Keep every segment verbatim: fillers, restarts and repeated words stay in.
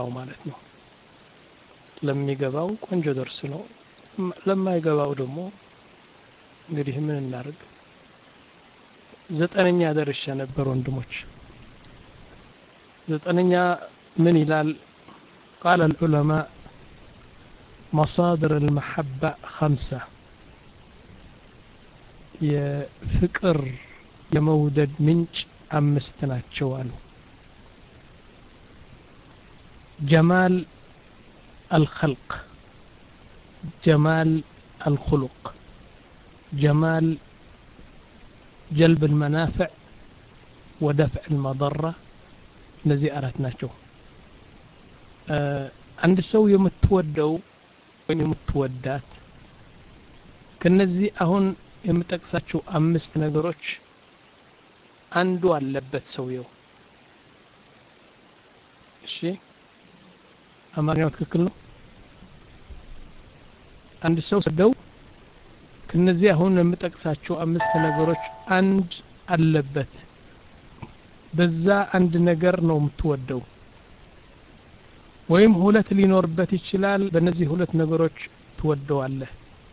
ማለት ነው ለሚገባው ቆንጆ ደርስ ነው ለማይገባው ደግሞ እንግዲህ ምን እናርግ ዘጠነኛ ደርሻ ነበር ወንድሞች ዘጠነኛ ምን ይላል قال العلماء مصادر المحبة خمسة የፍቅር የመውደድ ምንጭ አምስት ናቸው አሉ جمال الخلق جمال الخلق جمال جلب المنافع ودفع المضرة እነዚህ አራት ናቸው አንድ ሰው የምትወደው ወይም የምትወዳት ከነዚህ አሁን የምጠቅሳቸው አምስት ነገሮች አንዱ አለበት ሰውየው እሺ አማርኛው ትክክል ነው አንድ ሰው ሰደው ከነዚህ አሁን የምጠቅሳቸው አምስት ነገሮች አንድ አለበት በዛ አንድ ነገር ነው የምትወደው ወይም ሁለት ሊኖርበት ይችላል በእነዚህ ሁለት ነገሮች ትወደዋለህ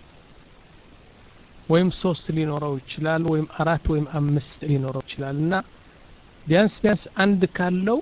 ወይም ሶስት ሊኖረው ይችላል ወይም አራት ወይም አምስት ሊኖረው ይችላልና ቢያንስ ቢያንስ አንድ ካለው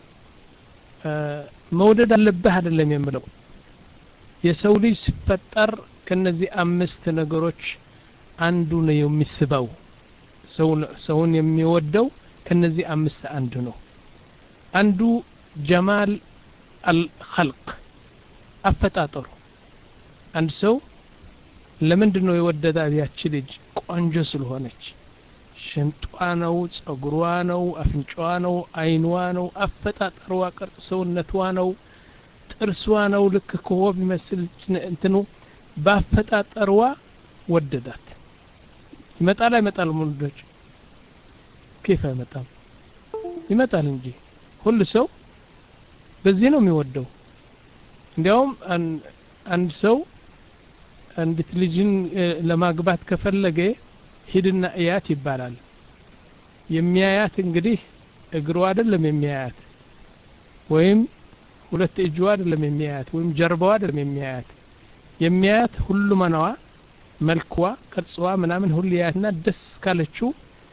መውደድ አለበት አይደለም የምለው የሰው ልጅ ሲፈጠር ከነዚህ አምስት ነገሮች አንዱ ነው የሚስበው ሰው ሰውን የሚወደው ከነዚህ አምስት አንዱ ነው አንዱ ጀማል الخلق አፈጣጠሩ አንድ ሰው ለምንድነው የወደዳት ያቺ ልጅ ቆንጆ ስለሆነች ሽንጧ ነው ጸጉሯ ነው አፍንጫዋ ነው አይኗ ነው አፈጣጠሯ ቅርጽ ሰውነቷ ነው ጥርሷ ነው ልክ ኮብ ይመስል እንትኑ ባፈጣጠሯ ወደዳት ይመጣል አይመጣል ሙሉዶች كيف አይመጣም ይመጣል እንጂ ሁሉ ሰው በዚህ ነው የሚወደው እንዲያውም አንድ ሰው አንዲት ልጅን ለማግባት ከፈለገ ሂድና እያት ይባላል የሚያያት እንግዲህ እግሩ አይደለም የሚያያት ወይም ሁለት እጁ አይደለም የሚያያት ወይም ጀርባው አይደለም የሚያያት የሚያያት ሁሉ ማናዋ መልክዋ ቅርጽዋ ምናምን ሁሉ ያያትና ደስ ካለችው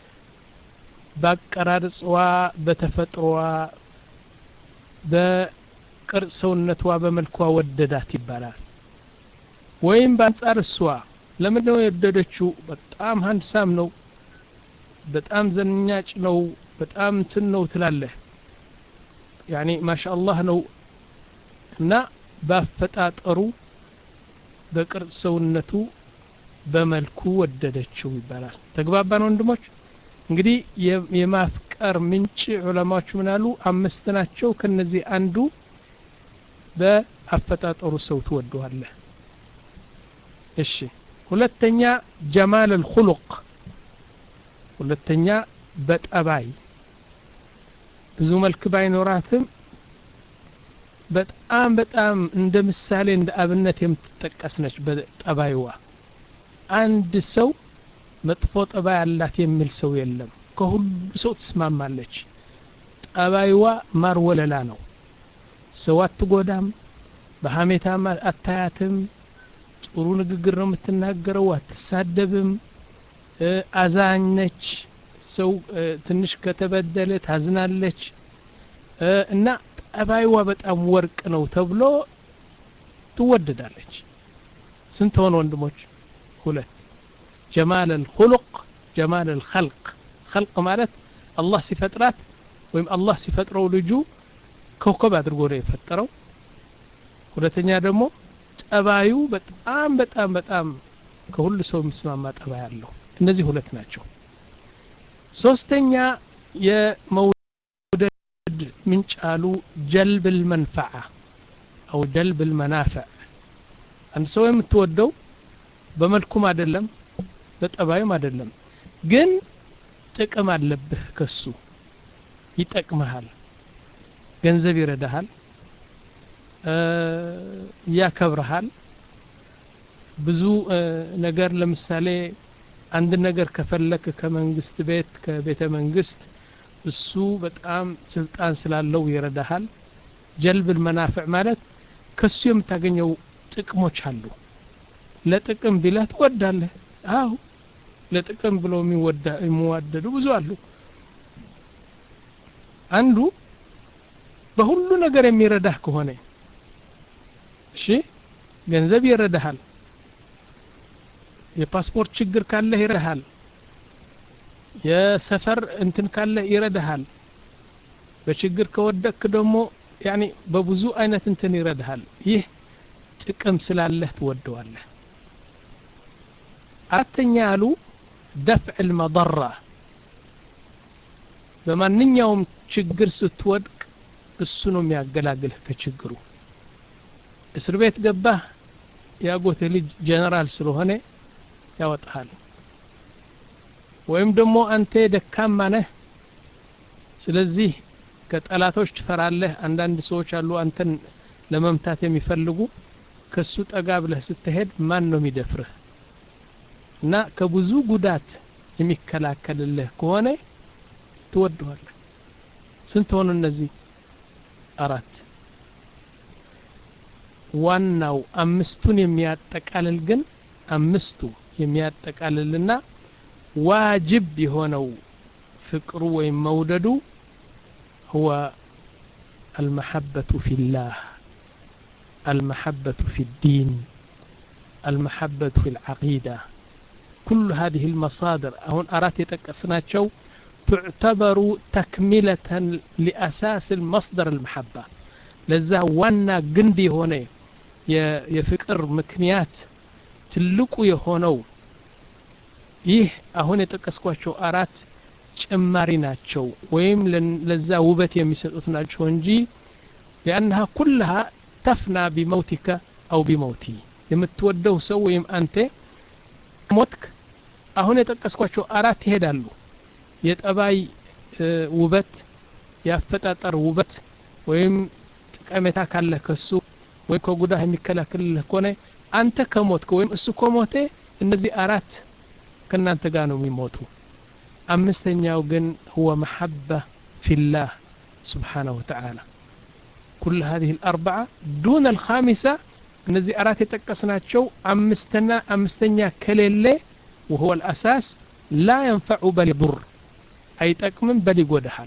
ባቀራርጽዋ በተፈጥሮዋ በቅርጽ ሰውነቷ በመልኳ ወደዳት ይባላል ወይም በአንጻር እሷ ለምንድነው የወደደችው በጣም ሃንድሳም ነው በጣም ዘንኛጭ ነው በጣም እንትን ነው ትላለህ ያኒ ማሻአላህ ነው እና ባፈጣጠሩ በቅርጽ ሰውነቱ በመልኩ ወደደችው ይባላል ተግባባን ወንድሞች እንግዲህ የማፍቀር ምንጭ ዑለማዎች ምናሉ አምስት ናቸው ከነዚህ አንዱ በአፈጣጠሩ ሰው ትወደዋለህ እሺ ሁለተኛ ጀማል الخلق ሁለተኛ በጠባይ ብዙ መልክ ባይኖራትም በጣም በጣም እንደ ምሳሌ እንደ አብነት የምትጠቀስ ነች በጠባይዋ አንድ ሰው መጥፎ ጠባይ አላት የሚል ሰው የለም ከሁሉ ሰው ተስማማለች ጠባይዋ ማር ወለላ ነው ሰው አትጎዳም በሐሜታ አታያትም ጥሩ ንግግር ነው የምትናገረው አትሳደብም አዛኝ ነች ሰው ትንሽ ከተበደለ ታዝናለች እና ጠባይዋ በጣም ወርቅ ነው ተብሎ ትወደዳለች ስንት ሆነ ወንድሞች ሁለት جمال الخلق جمال الخلق خلق ማለት አላህ ሲፈጥራት ወይም አላህ ሲፈጥረው ልጁ ኮከብ አድርጎ ነው የፈጠረው ሁለተኛ ደግሞ ጠባዩ በጣም በጣም በጣም ከሁሉ ሰው የሚስማማ ጠባይ አለው እነዚህ ሁለት ናቸው ሶስተኛ የመውደድ ምንጭ አሉ ጀልብ المنفعه او جلب المنافع አንድ ሰው የምትወደው በመልኩም አይደለም በጠባዩም አይደለም ግን ጥቅም አለብህ ከሱ ይጠቅምሃል ገንዘብ ይረዳሃል ያከብርሃል ብዙ ነገር ለምሳሌ አንድ ነገር ከፈለክ ከመንግስት ቤት ከቤተ መንግስት እሱ በጣም ስልጣን ስላለው ይረዳሃል ጀልብ المنافع ማለት ከሱ የምታገኘው ጥቅሞች አሉ ለጥቅም ቢላት ትወዳለህ አው ለጥቅም ብለው የሚወዳ የሚዋደዱ ብዙ አሉ አንዱ በሁሉ ነገር የሚረዳህ ከሆነ እሺ ገንዘብ ይረዳሃል የፓስፖርት ችግር ካለ ይረዳሃል የሰፈር እንትን ካለ ይረዳሃል በችግር ከወደክ ደግሞ يعني በብዙ አይነት እንትን ይረዳሃል ይህ ጥቅም ስላለህ ትወደዋለህ አራተኛ አሉ دفع المضرة በማንኛውም ችግር ስትወድቅ እሱ ነው የሚያገላግልህ ከችግሩ እስር ቤት ገባህ ያጎቴ ልጅ ጀነራል ስለሆነ ያወጣሃል ወይም ደግሞ አንተ ደካማ ነህ ስለዚህ ከጠላቶች ትፈራለህ አንዳንድ ሰዎች አሉ አንተን ለመምታት የሚፈልጉ ከሱ ጠጋ ብለህ ስትሄድ ማን ነው የሚደፍርህ እና ከብዙ ጉዳት የሚከላከልልህ ከሆነ ትወደዋለህ ስንት ሆነ እነዚህ አራት ዋናው አምስቱን የሚያጠቃልል ግን አምስቱ የሚያጠቃልልና ዋጅብ የሆነው ፍቅሩ ወይም መውደዱ هو المحبة في الله المحبة في الدين المحبة في العقيدة كل هذه المصادر هون أرات يتقسناتشو تعتبر تكملة لأساس المصدر المحبة لذا وانا قندي هوني يفكر مكنيات تلقوا يهونو ይህ አሁን የተቀስኳቸው አራት ጨማሪ ናቸው ወይም ለዛ ውበት የሚሰጡት ናቸው እንጂ لانها كلها تفنى بموتك او بموتي የምትወደው ሰው ወይም አንተ ሞትክ አሁን የተቀስኳቸው አራት ይሄዳሉ የጠባይ ውበት ያፈጣጠር ውበት ወይም ጠቀሜታ ካለ ከሱ ወይ ከጉዳህ የሚከላከልልህ ከሆነ አንተ ከሞትክ ወይም እሱ ከሞተ እነዚህ አራት كنانت قانوا يموتوا أمستنياو جن هو محبة في الله سبحانه وتعالى كل هذه الأربعة دون الخامسة الذي أرات تكسنا شو أمستنا أمستنيا كليلة وهو الأساس لا ينفع بل يضر أي تكمن بل يقودحال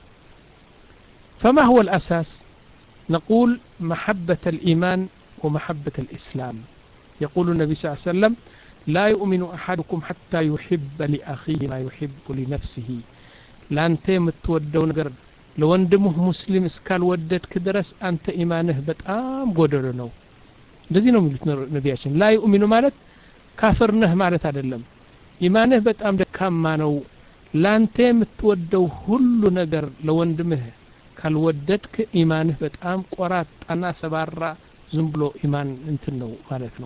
فما هو الأساس نقول محبة الإيمان ومحبة الإسلام يقول النبي صلى الله عليه وسلم لا يؤمن أحدكم حتى يحب لأخيه ما يحب لنفسه لأن تمتودون نجر لو اندمه مسلم اسكال ودد كدرس أنت إيمانه بتأم قدرنو لذي نملت نبياشن لا يؤمن مالت كافرنه مالت عدلم إيمانه بتأم دكام مانو لأن تمتودو كل نجر لو اندمه كال وددك إيمانه بتأم قرات أنا سبارة زنبلو إيمان انتنو مالتنو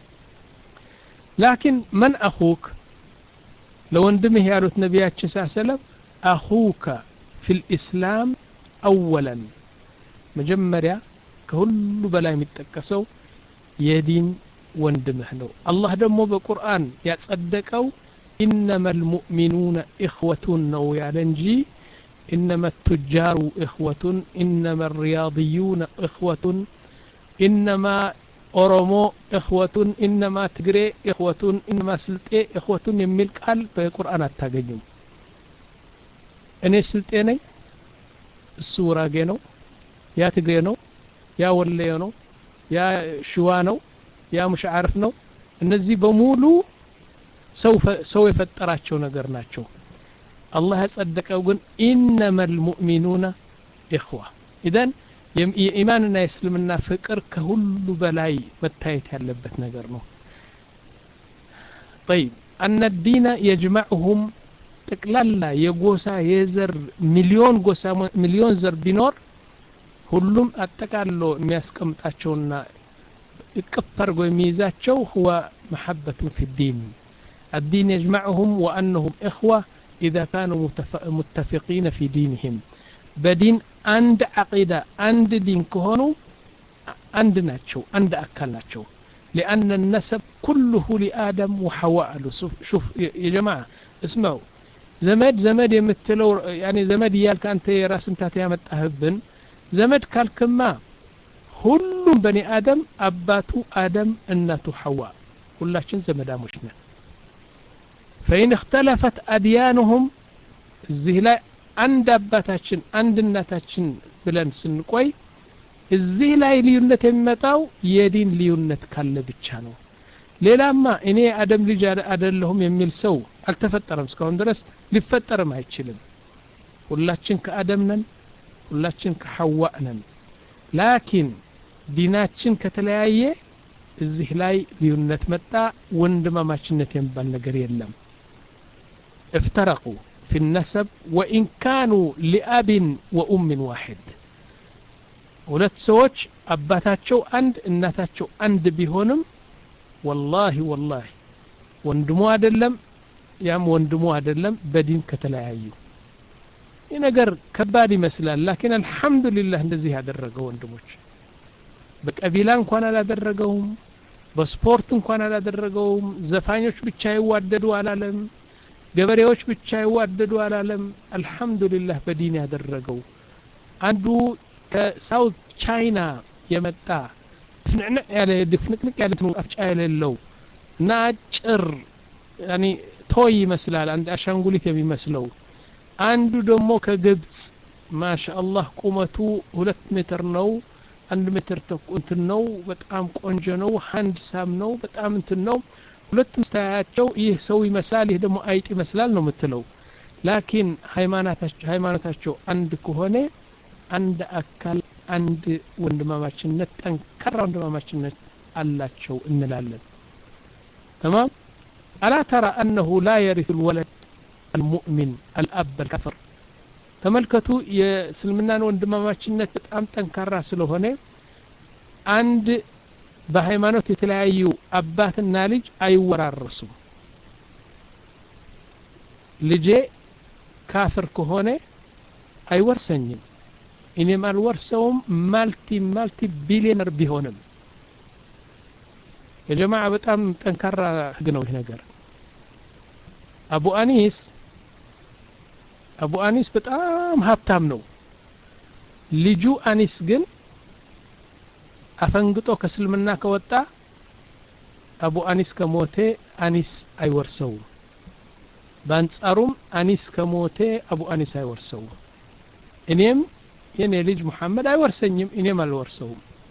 لكن من أخوك لو اندمه يالوت نبيات صلى الله عليه وسلم أخوك في الإسلام أولا مجمريا كل بلا متكسو يدين واندمه نو الله دمو بالقرآن يتصدقوا إنما المؤمنون إخوة نو يعلنجي إنما التجار إخوة إنما الرياضيون إخوة إنما أورمو إخوة إنما تجري إخوة إنما سلطة إخوة يميل قال بالقرآن التاجيم أنا سلطة السورة جنو يا تجرينو يا وليانو يا شوانو يا مش عارفنو النزي بمولو سوف سوف فتراتشو نجرناتشو الله يصدقوا قن إنما المؤمنون إخوة إذن ኢማንና እስልምና ፍቅር ከሁሉ በላይ መታየት ያለበት ነገር ነው طيب ان الدين يجمعهم ጠቅላላ የጎሳ የዘር ሚሊዮን ጎሳ ሚሊዮን ዘር ቢኖር ሁሉም አጠቃሎ የሚያስቀምጣቸውና እቅፈርጎ የሚይዛቸው هو محبة في الدين الدين يجمعهم وانهم اخوة اذا كانوا متفقين في دينهم بدين عند عقيدة عند دين كهونو عند ناتشو عند أكل ناتشو لأن النسب كله لآدم وحواء شوف يا جماعة اسمعوا زمد زمد يمثلوا يعني زمد يالك أنت راس انت يا متأهبن ዘመድ ካልክማ ሁሉም በኒ አደም አባቱ አደም እናቱ ሐዋ ሁላችን ዘመዳሞች ነን فإن اختلفت أديانهم እዚህ ላይ አንድ አባታችን አንድ እናታችን ብለን ስንቆይ እዚህ ላይ ልዩነት የሚመጣው የዲን ልዩነት ካለ ብቻ ነው ሌላማ እኔ አደም ልጅ አይደለሁም የሚል ሰው አልተፈጠረም እስካሁን ድረስ ሊፈጠርም አይችልም ሁላችን ከአደም ነን ሁላችን ከሐዋ ነን ላኪን ዲናችን ከተለያየ እዚህ ላይ ልዩነት መጣ ወንድማማችነት የሚባል ነገር የለም افترقوا في النسب وإن كانوا لأب وأم واحد ሁለት ሰዎች አባታቸው አንድ እናታቸው አንድ ቢሆንም والله والله ወንድሙ አይደለም ያም ወንድሙ አይደለም በዲን ከተለያዩ ይህ ነገር ከባድ ይመስላል ላኪን አልহামዱሊላህ እንደዚህ ያደረገው ወንድሞች በቀቢላ እንኳን አላደረገውም በስፖርት እንኳን አላደረገውም ዘፋኞች ብቻ ይዋደዱ አላለም ገበሬዎች ብቻ ይዋደዱ አላለም አልহামዱሊላህ በዲን ያደረገው አንዱ ከሳውት ቻይና የመጣ ፍንዕንዕ ያለ ድፍንቅንቅ ያለ አፍጫ ያለው እና አጭር ያኒ ቶይ ይመስላል አንድ አሻንጉሊት የሚመስለው አንዱ ደግሞ ከግብጽ ማሻአላህ ቁመቱ ሁለት ሜትር ነው አንድ ሜትር ተኩል ነው በጣም ቆንጆ ነው ሃንድ ሳም ነው በጣም እንትን ነው ሁለቱም ስታያቸው ይህ ሰው ይመስላል ይህ ደግሞ አይጥ ይመስላል ነው የምትለው ላኪን ሃይማኖታቸው ሃይማኖታቸው አንድ ከሆነ አንድ አካል አንድ ወንድማማችነት ጠንካራ ወንድማማችነት አላቸው እንላለን تمام الا ترى انه لا يرث الولد المؤمن الاب الكافر ተመልከቱ የእስልምናን ወንድማማችነት በጣም ጠንካራ ስለሆነ አንድ በሃይማኖት የተለያዩ አባትና ልጅ አይወራረሱም ልጄ ካፍር ከሆነ አይወርሰኝም እኔም አልወርሰውም ማልቲ ማልቲ ቢሊየነር ቢሆንም የጀማዓ በጣም ጠንካራ ህግ ነው ይሄ ነገር አቡ አኒስ አቡ አኒስ በጣም ሀብታም ነው ልጁ አኒስ ግን አፈንግጦ ከስልምና ከወጣ አቡ አኒስ ከሞተ አኒስ አይወርሰው ባንጻሩም አኒስ ከሞተ አቡ አኒስ አይወርሰው እኔም የኔ ልጅ መሐመድ አይወርሰኝም እኔም አልወርሰው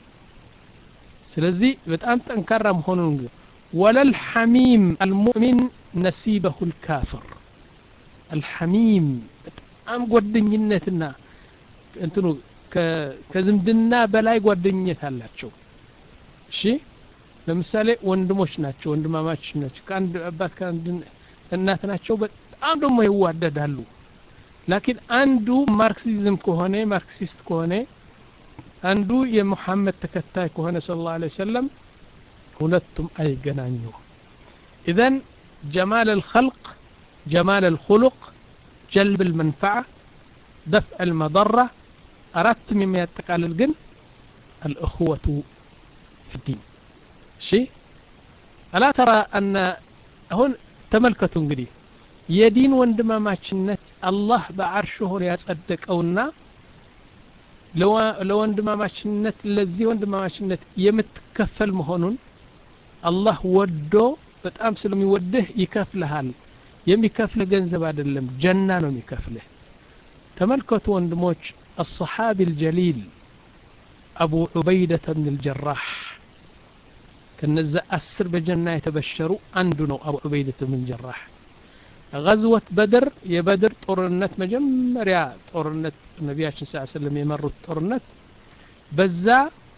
ስለዚህ በጣም ጠንካራ መሆኑን ወለል ሐሚም المؤمن نصيبه الكافر الحميم በጣም ጓደኝነትና እንትኑ ከዝምድና በላይ ጓደኝነት አላቸው እሺ ለምሳሌ ወንድሞች ናቸው ወንድማማች ናቸው ከአንድ አባት ከአንድ እናት ናቸው በጣም ደግሞ ይዋደዳሉ ላኪን አንዱ ማርክሲዝም ከሆነ ማርክሲስት ከሆነ አንዱ የሙሐመድ ተከታይ ከሆነ ሰለላሁ ዐለይሂ ወሰለም ሁለቱም አይገናኙ اذا جمال الخلق جمال الخلق جلب المنفعه دفع المضره أردت مما يتقالل جن الأخوة في الدين شيء ألا ترى أن هون تملكتون قدي يدين وندما ماشنت الله بعرشه يصدق أونا لو لو وندما ماشنت لذي وندما ماشنت يمتكفل مهونون الله ودو بتأم سلم يوده يكفلها يمكفل جنزب عدلم جنة يمكفله تملكتوا وندموش الصحابي الجليل أبو عبيدة بن الجراح كان نزع أسر بجنة يتبشروا عندنا أبو عبيدة بن الجراح غزوة بدر يا بدر طورنت مجمر يا طورنت النبي صلى الله عليه وسلم يمروا طورنت بزا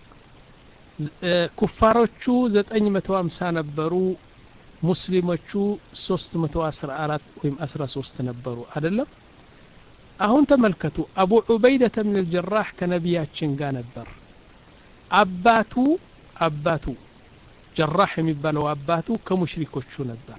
كفاروቹ ዘጠኝ መቶ ሃምሳ ነበሩ ሙስሊሞቹ ሶስት መቶ አስራ አራት ወይም አስራ ሶስት ነበሩ አይደለም አሁን ተመልከቱ አቡ ዑበይደተ ምን الجراح ከነቢያችን ጋር ነበር አባቱ አባቱ ጀራህ የሚባለው አባቱ ከሙሽሪኮቹ ነበር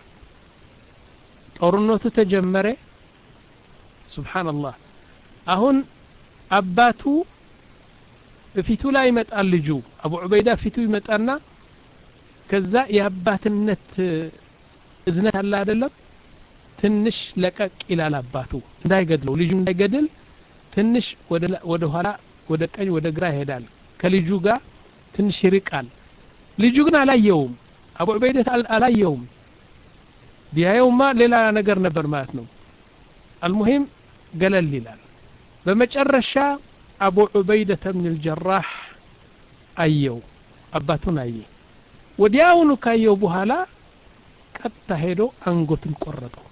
ጦርነቱ ተጀመረ ሱብሃንአላህ አሁን አባቱ በፊቱ ላይ ይመጣል ልጁ አቡ ዑበይዳ ፊቱ ይመጣና ከዛ የአባትነት እዝነት አለ አይደለም ትንሽ ለቀቅ ይላል አባቱ እንዳይገድለው ልጁ እንዳይገድል ትንሽ ወደ ወደ ኋላ ወደ ቀኝ ወደ ግራ ይሄዳል ከልጁ ጋር ትንሽ ይርቃል ልጁ ግን አላየውም አቡ ዑበይዳ አላየውም ቢያየውማ ሌላ ነገር ነበር ማለት ነው المهم ገለል ይላል በመጨረሻ አቡ ዑበይዳ ብን الجراح አየው አባቱን አየ ወዲያውኑ ካየው በኋላ ቀጥታ ሄዶ አንጎቱን ቆረጠው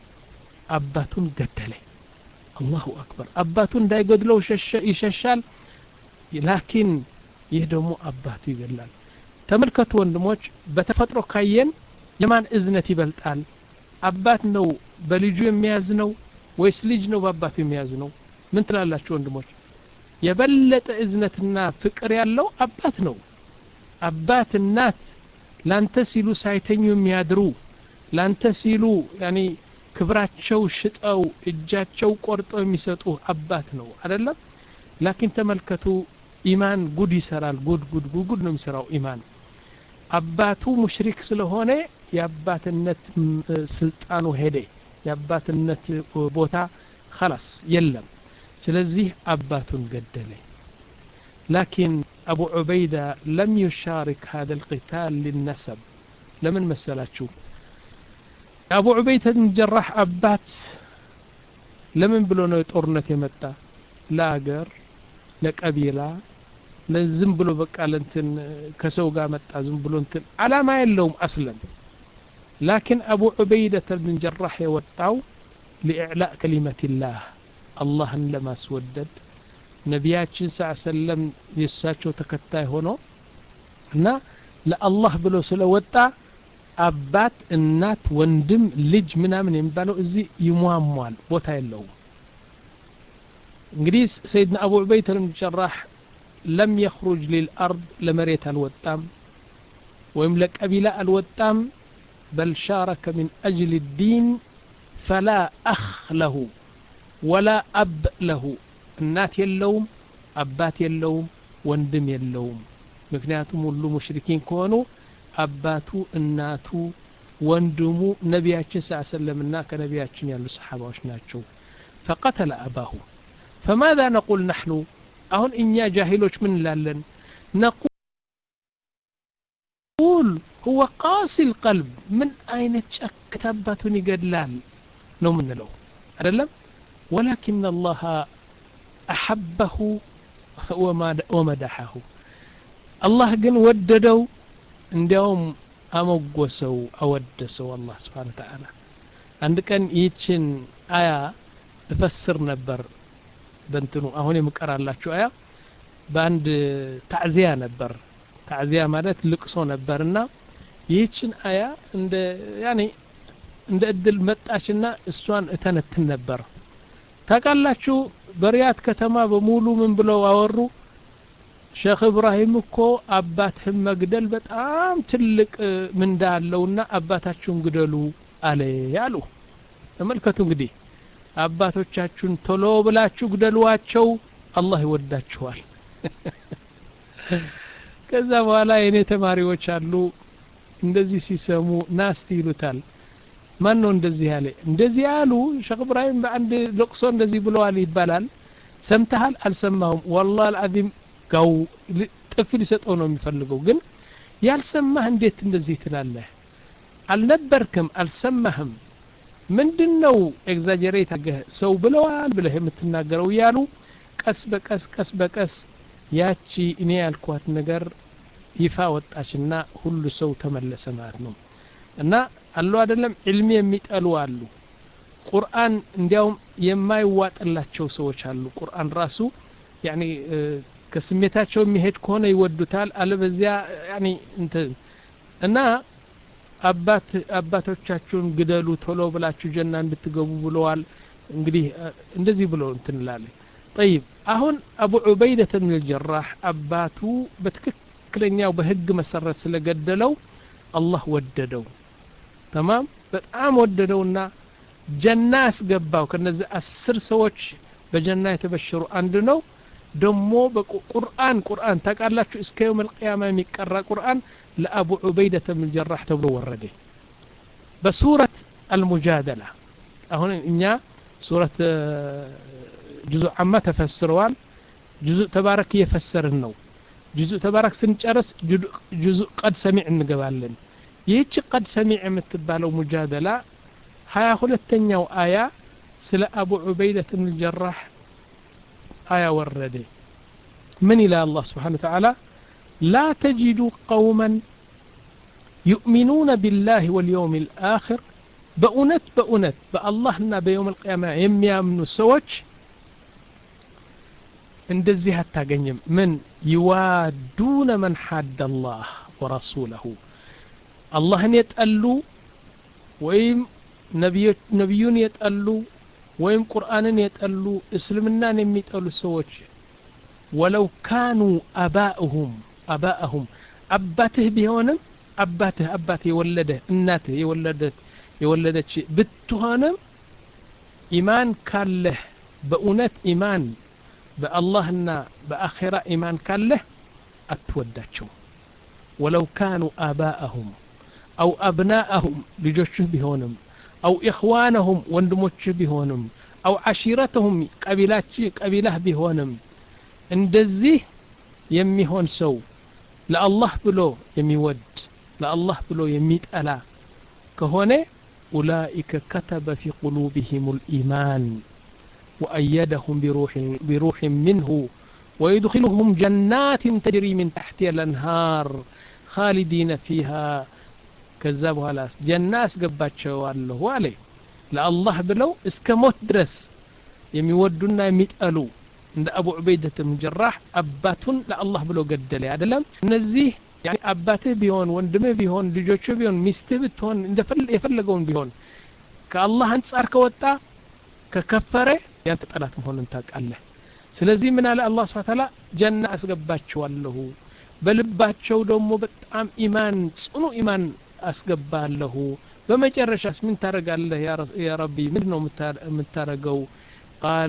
አባቱን ገደለ አላሁ አክበር አባቱን እንዳይገድለው ይሸሻል ላኪን ይህ ደግሞ አባቱ ይገላል ተመልከቱ ወንድሞች በተፈጥሮ ካየን የማን እዝነት ይበልጣል አባት ነው በልጁ የሚያዝነው ወይስ ልጅ ነው በአባቱ የሚያዝነው ምን ትላላችሁ ወንድሞች የበለጠ እዝነትና ፍቅር ያለው አባት ነው አባት እናት ላንተ ሲሉ ሳይተኙ የሚያድሩ ላንተ ሲሉ ያኒ ክብራቸው ሽጠው እጃቸው ቆርጠው የሚሰጡ አባት ነው አይደለም ላኪን ተመልከቱ ኢማን ጉድ ይሰራል ጉድ ጉድ ጉድ ነው የሚሰራው ኢማን አባቱ ሙሽሪክ ስለሆነ የአባትነት ስልጣኑ ሄደ የአባትነት ቦታ خلاص የለም ስለዚህ አባቱን ገደለ لكن أبو عبيدة لم يشارك هذا القتال للنسب لمن مسألاتشو أبو عبيدة بن الجراح أبات لمن بلونه يطورنت يمتا لا أجر لك أبيلا لازم بلو بقى لنتن كسوقا متا زم بلو انتن على ما يلوم أصلا لكن أبو عبيدة بن الجراح يوتاو لإعلاء كلمة الله الله لما سودد ነቢያችን ሰለላም የሳቸው ተከታይ ሆኖ እና ለአላህ ብሎ ስለወጣ አባት እናት ወንድም ልጅ ምናምን የሚባለው እዚህ ይሟሟል ቦታ የለውም እንግዲህ ሰይድና አቡ ዑበይዳ ብን ጀራህ لم يخرج للأرض لمريت الوطام ويم لقبيلة الوطام بل شارك من أجل الدين فلا أخ له ولا أب له እናት የለውም አባት የለውም ወንድም የለውም ምክንያቱም ሁሉ ሙሽሪኪን ከሆኑ አባቱ እናቱ ወንድሙ ነቢያችን ሰለላም እና ከነቢያችን ያሉ ሰሃባዎች ናቸው فقتل أباه فماذا نقول نحن አሁን እኛ ጃሂሎች ምን ላለን نقول هو قاسي القلب من أين ጨክታ አባቱን ይገድላል ነው ምንለው አይደለም ولكن الله أحبه ومدحه الله جن وددو عندهم أموجسوا أودسوا الله سبحانه وتعالى عندك أن يتشن آية تفسر نبر بنتنو أهوني مكرر الله شو آية باند تعزية نبر تعزية مالت لقصو نبرنا يتشن آية عند يعني عند أدل متأشنا السوان اتنت نبر تقال شو بريات ከተማ በሙሉ ምን ብለው አወሩ ሼክ ኢብራሂም እኮ አባትህም መግደል በጣም ትልቅ ምንዳ አለውና አባታችሁን ግደሉ አለ ያሉ ተመልከቱ እንግዲህ አባቶቻችሁን ቶሎ ብላችሁ ግደሉዋቸው አላህ ይወዳችኋል ከዛ በኋላ የኔ ተማሪዎች አሉ እንደዚህ ሲሰሙ ናስቲ ይሉታል ማን ነው እንደዚህ ያለ እንደዚህ ያሉ ሼክ ኢብራሂም በአንድ ለቅሶ እንደዚህ ብለዋል ይባላል ሰምተሃል አልሰማሁም والله العظيم ጋው ጥፍል ይሰጠው ነው የሚፈልገው ግን ያልሰማህ እንዴት እንደዚህ ትላለህ አልነበርክም አልሰማህም ምንድነው ኤግዛጀሬት አገህ ሰው ብለዋል ብለህ የምትናገረው ያሉ ቀስ በቀስ ቀስ በቀስ ያቺ እኔ ያልኳት ነገር ይፋ ወጣችና ሁሉ ሰው ተመለሰ ማለት ነው እና አላህ አይደለም ዒልም የሚጠሉ አሉ ቁርአን እንዲያውም የማይዋጥላቸው ሰዎች አሉ ቁርአን ራሱ ያኒ ከስሜታቸው የሚሄድ ከሆነ ይወዱታል አለበዚያ ያኒ እንት እና አባት አባቶቻችሁን ግደሉ ቶሎ ብላችሁ ጀና እንድትገቡ ብለዋል እንግዲህ እንደዚህ ብለው እንትንላለ طيب አሁን አቡ ዑበይዳ ብን الجراح አባቱ በትክክለኛው በህግ መሰረት ስለገደለው አላህ ወደደው تمام በጣም ወደደውና ጀና አስገባው ከነዚህ አስር ሰዎች በጀና የተበሸሩ አንድ ነው ደሞ በቁርአን ቁርአን ታቃላችሁ እስከ يوم القيامه የሚቀራ ቁርአን ለአቡ ዑበይዳ ብን الجراح ተብሎ ወረደ በሱረት المجادله አሁን እኛ ሱረት ጁዙ አማ ተፈስረዋል جزء تبارك يفسرن ነው جزء تبارك ስንጨርስ جزء قد سمع እንገባለን ይህች قد سمع የምትባለው ሙጃደላ ሀያ ሁለተኛው አያ ስለ አቡ ዑበይደህ ብን الجراح አያ ወረደ من إلى الله سبحانه وتعالى لا تجد قوما يؤمنون بالله واليوم الآخر بأونت بأونت بالله بيوم القيامة يميامنوا سوج እንደዚህ አታገኝም من يوادون من حاد الله ورسوله አላህን የጠሉ ወይም ነብዩን የጠሉ ወይም ቁርአንን የጠሉ እስልምናን የሚጠሉ ሰዎች ولو كانوا آباءهم آباءهم أباته بيونم أباته أباته يولده እናته የወለደት የወለደች ብትሆንም ኢማን ካለህ በእውነት ኢማን በአላህና በአኺራ ኢማን ካለህ አትወዳቸው ولو كانوا آباءهم أو أبناءهم ልጆችህ ቢሆንም أو إخوانهم ወንድሞችህ ቢሆንም أو عشيرتهم ቀቢላች ቀቢላህ ቢሆንም እንደዚህ የሚሆን ሰው ለአላህ ብሎ የሚወድ ለአላህ ብሎ የሚጠላ ከሆነ أولئك كتب في قلوبهم الإيمان وأيدهم بروح, بروح منه ويدخلهم جنات تجري من تحتها الأنهار خالدين فيها كذبوا هلاس جناس قباتشوا الله عليه لا الله بلو اسكموت درس يميودنا يميتقلوا عند أبو عبيدة بن الجراح أباتون لا الله بلو قدل يعدلم نزيه يعني أباته بيهون وندمه بيهون لجوشه بيهون ميسته بتهون يفلقون بيهون كالله انتصار كوتا ككفره يعني تطلعت مهون انتاك الله سلزي من على الله سبحانه وتعالى جنة أسقباتشو الله بلباتشو دومو بتعام إيمان صنو إيمان أسقبال له بما جرشاس من تارق الله يا ربي منه متارقو قال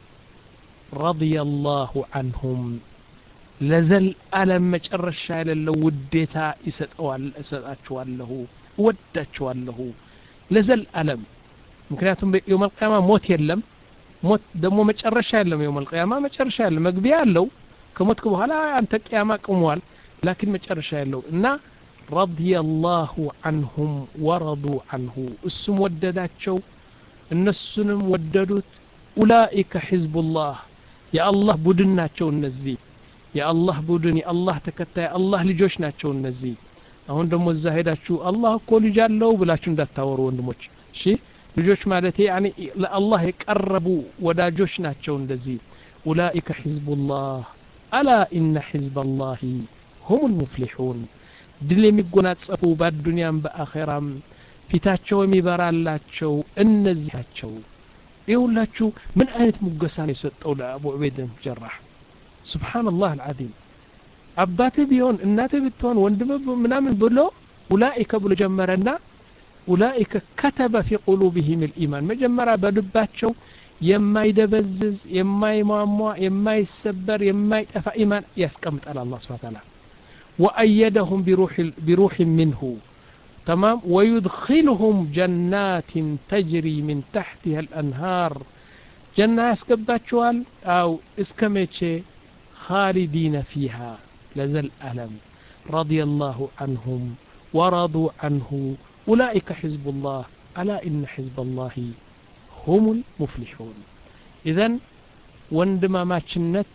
رضي الله عنهم لزل ألم مجرش على اللو وديتا يسأتشوال له ودتشوال له لزل ألم ممكناتهم يوم القيامة موت يلم موت دمو مجرش يلم يوم القيامة مجرش يلم مقبيا له كموت كبها لا أنت قيامة كموال لكن مجرش يلم إنا رضي الله عنهم ورضوا عنه اسم ودداتشو النسنم وددوت أولئك حزب الله يا الله بدناتشو النزي يا الله بدن يا الله تكتا يا الله ልጆች ናቸው እነዚህ አሁን ደግሞ እዛ ሄዳችሁ አላህ እኮ ልጅ አለው ብላችሁ እንዳታወሩ ወንድሞች እሺ ልጆች ማለት ያኒ ለአላህ የቀረቡ ወዳጆች ናቸው እንደዚህ أولئك حزب الله ألا إن حزب الله هم المفلحون ድል የሚጎናጸፉ በዱንያም በአኺራም ፊታቸው የሚበራላቸው እነዚህ ናቸው ይሁላችሁ ምን አይነት ሙገሳ ነው የሰጠው ለአቡ ዑበይዳ ብን ጀራህ سبحان الله العظيم أباتي بيون الناتي بتون وندم منامن بلو أولئك بلو جمرنا أولئك كتب في قلوبهم الإيمان مجمرة بلباتشو يما يدبزز يما يماموا يما يسبر يما يتفع إيمان يسكمت على الله سبحانه وتعالى وأيدهم بروح, بروح منه تمام ويدخلهم جنات تجري من تحتها الأنهار جنة يسكباتشوال أو اسكمتشي خالدين فيها لزل ألم رضي الله عنهم ورضوا عنه أولئك حزب الله ألا إن حزب الله هم المفلحون إذن وندما ما تشنت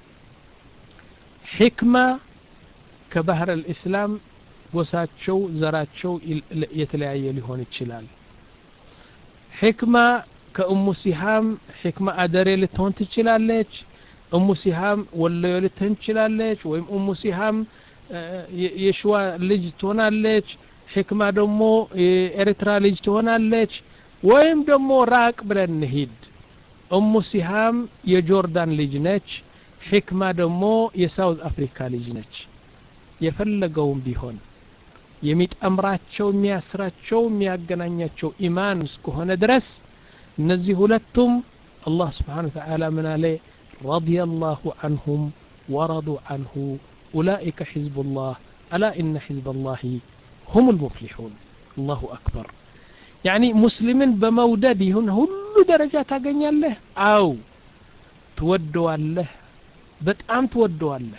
حكمة كبهر الإسلام وساتشو زراتشو يتلعي لهون الشلال حكمة كأم سهام حكمة أدري لتهون تشلالك أم سهام ولا يلتهن تشلالك ويم أم سهام يشوى لج تهونالك حكمة دمو إريترا لج تهونالك ويم دمو راك بلن نهيد أم سهام يجوردان لجنك حكمة دمو يساوث أفريكا لجنك يفلقون بيهون يميت أمراتشو مياسراتشو مياقنانياتشو إيمان سكوهن درس نزيه لتم الله سبحانه وتعالى من عليه رضي الله عنهم ورضوا عنه أولئك حزب الله ألا إن حزب الله هم المفلحون الله أكبر يعني مسلمين بمودده هن كل درجات أغنيا له أو تودوا له በጣም ትወደዋለህ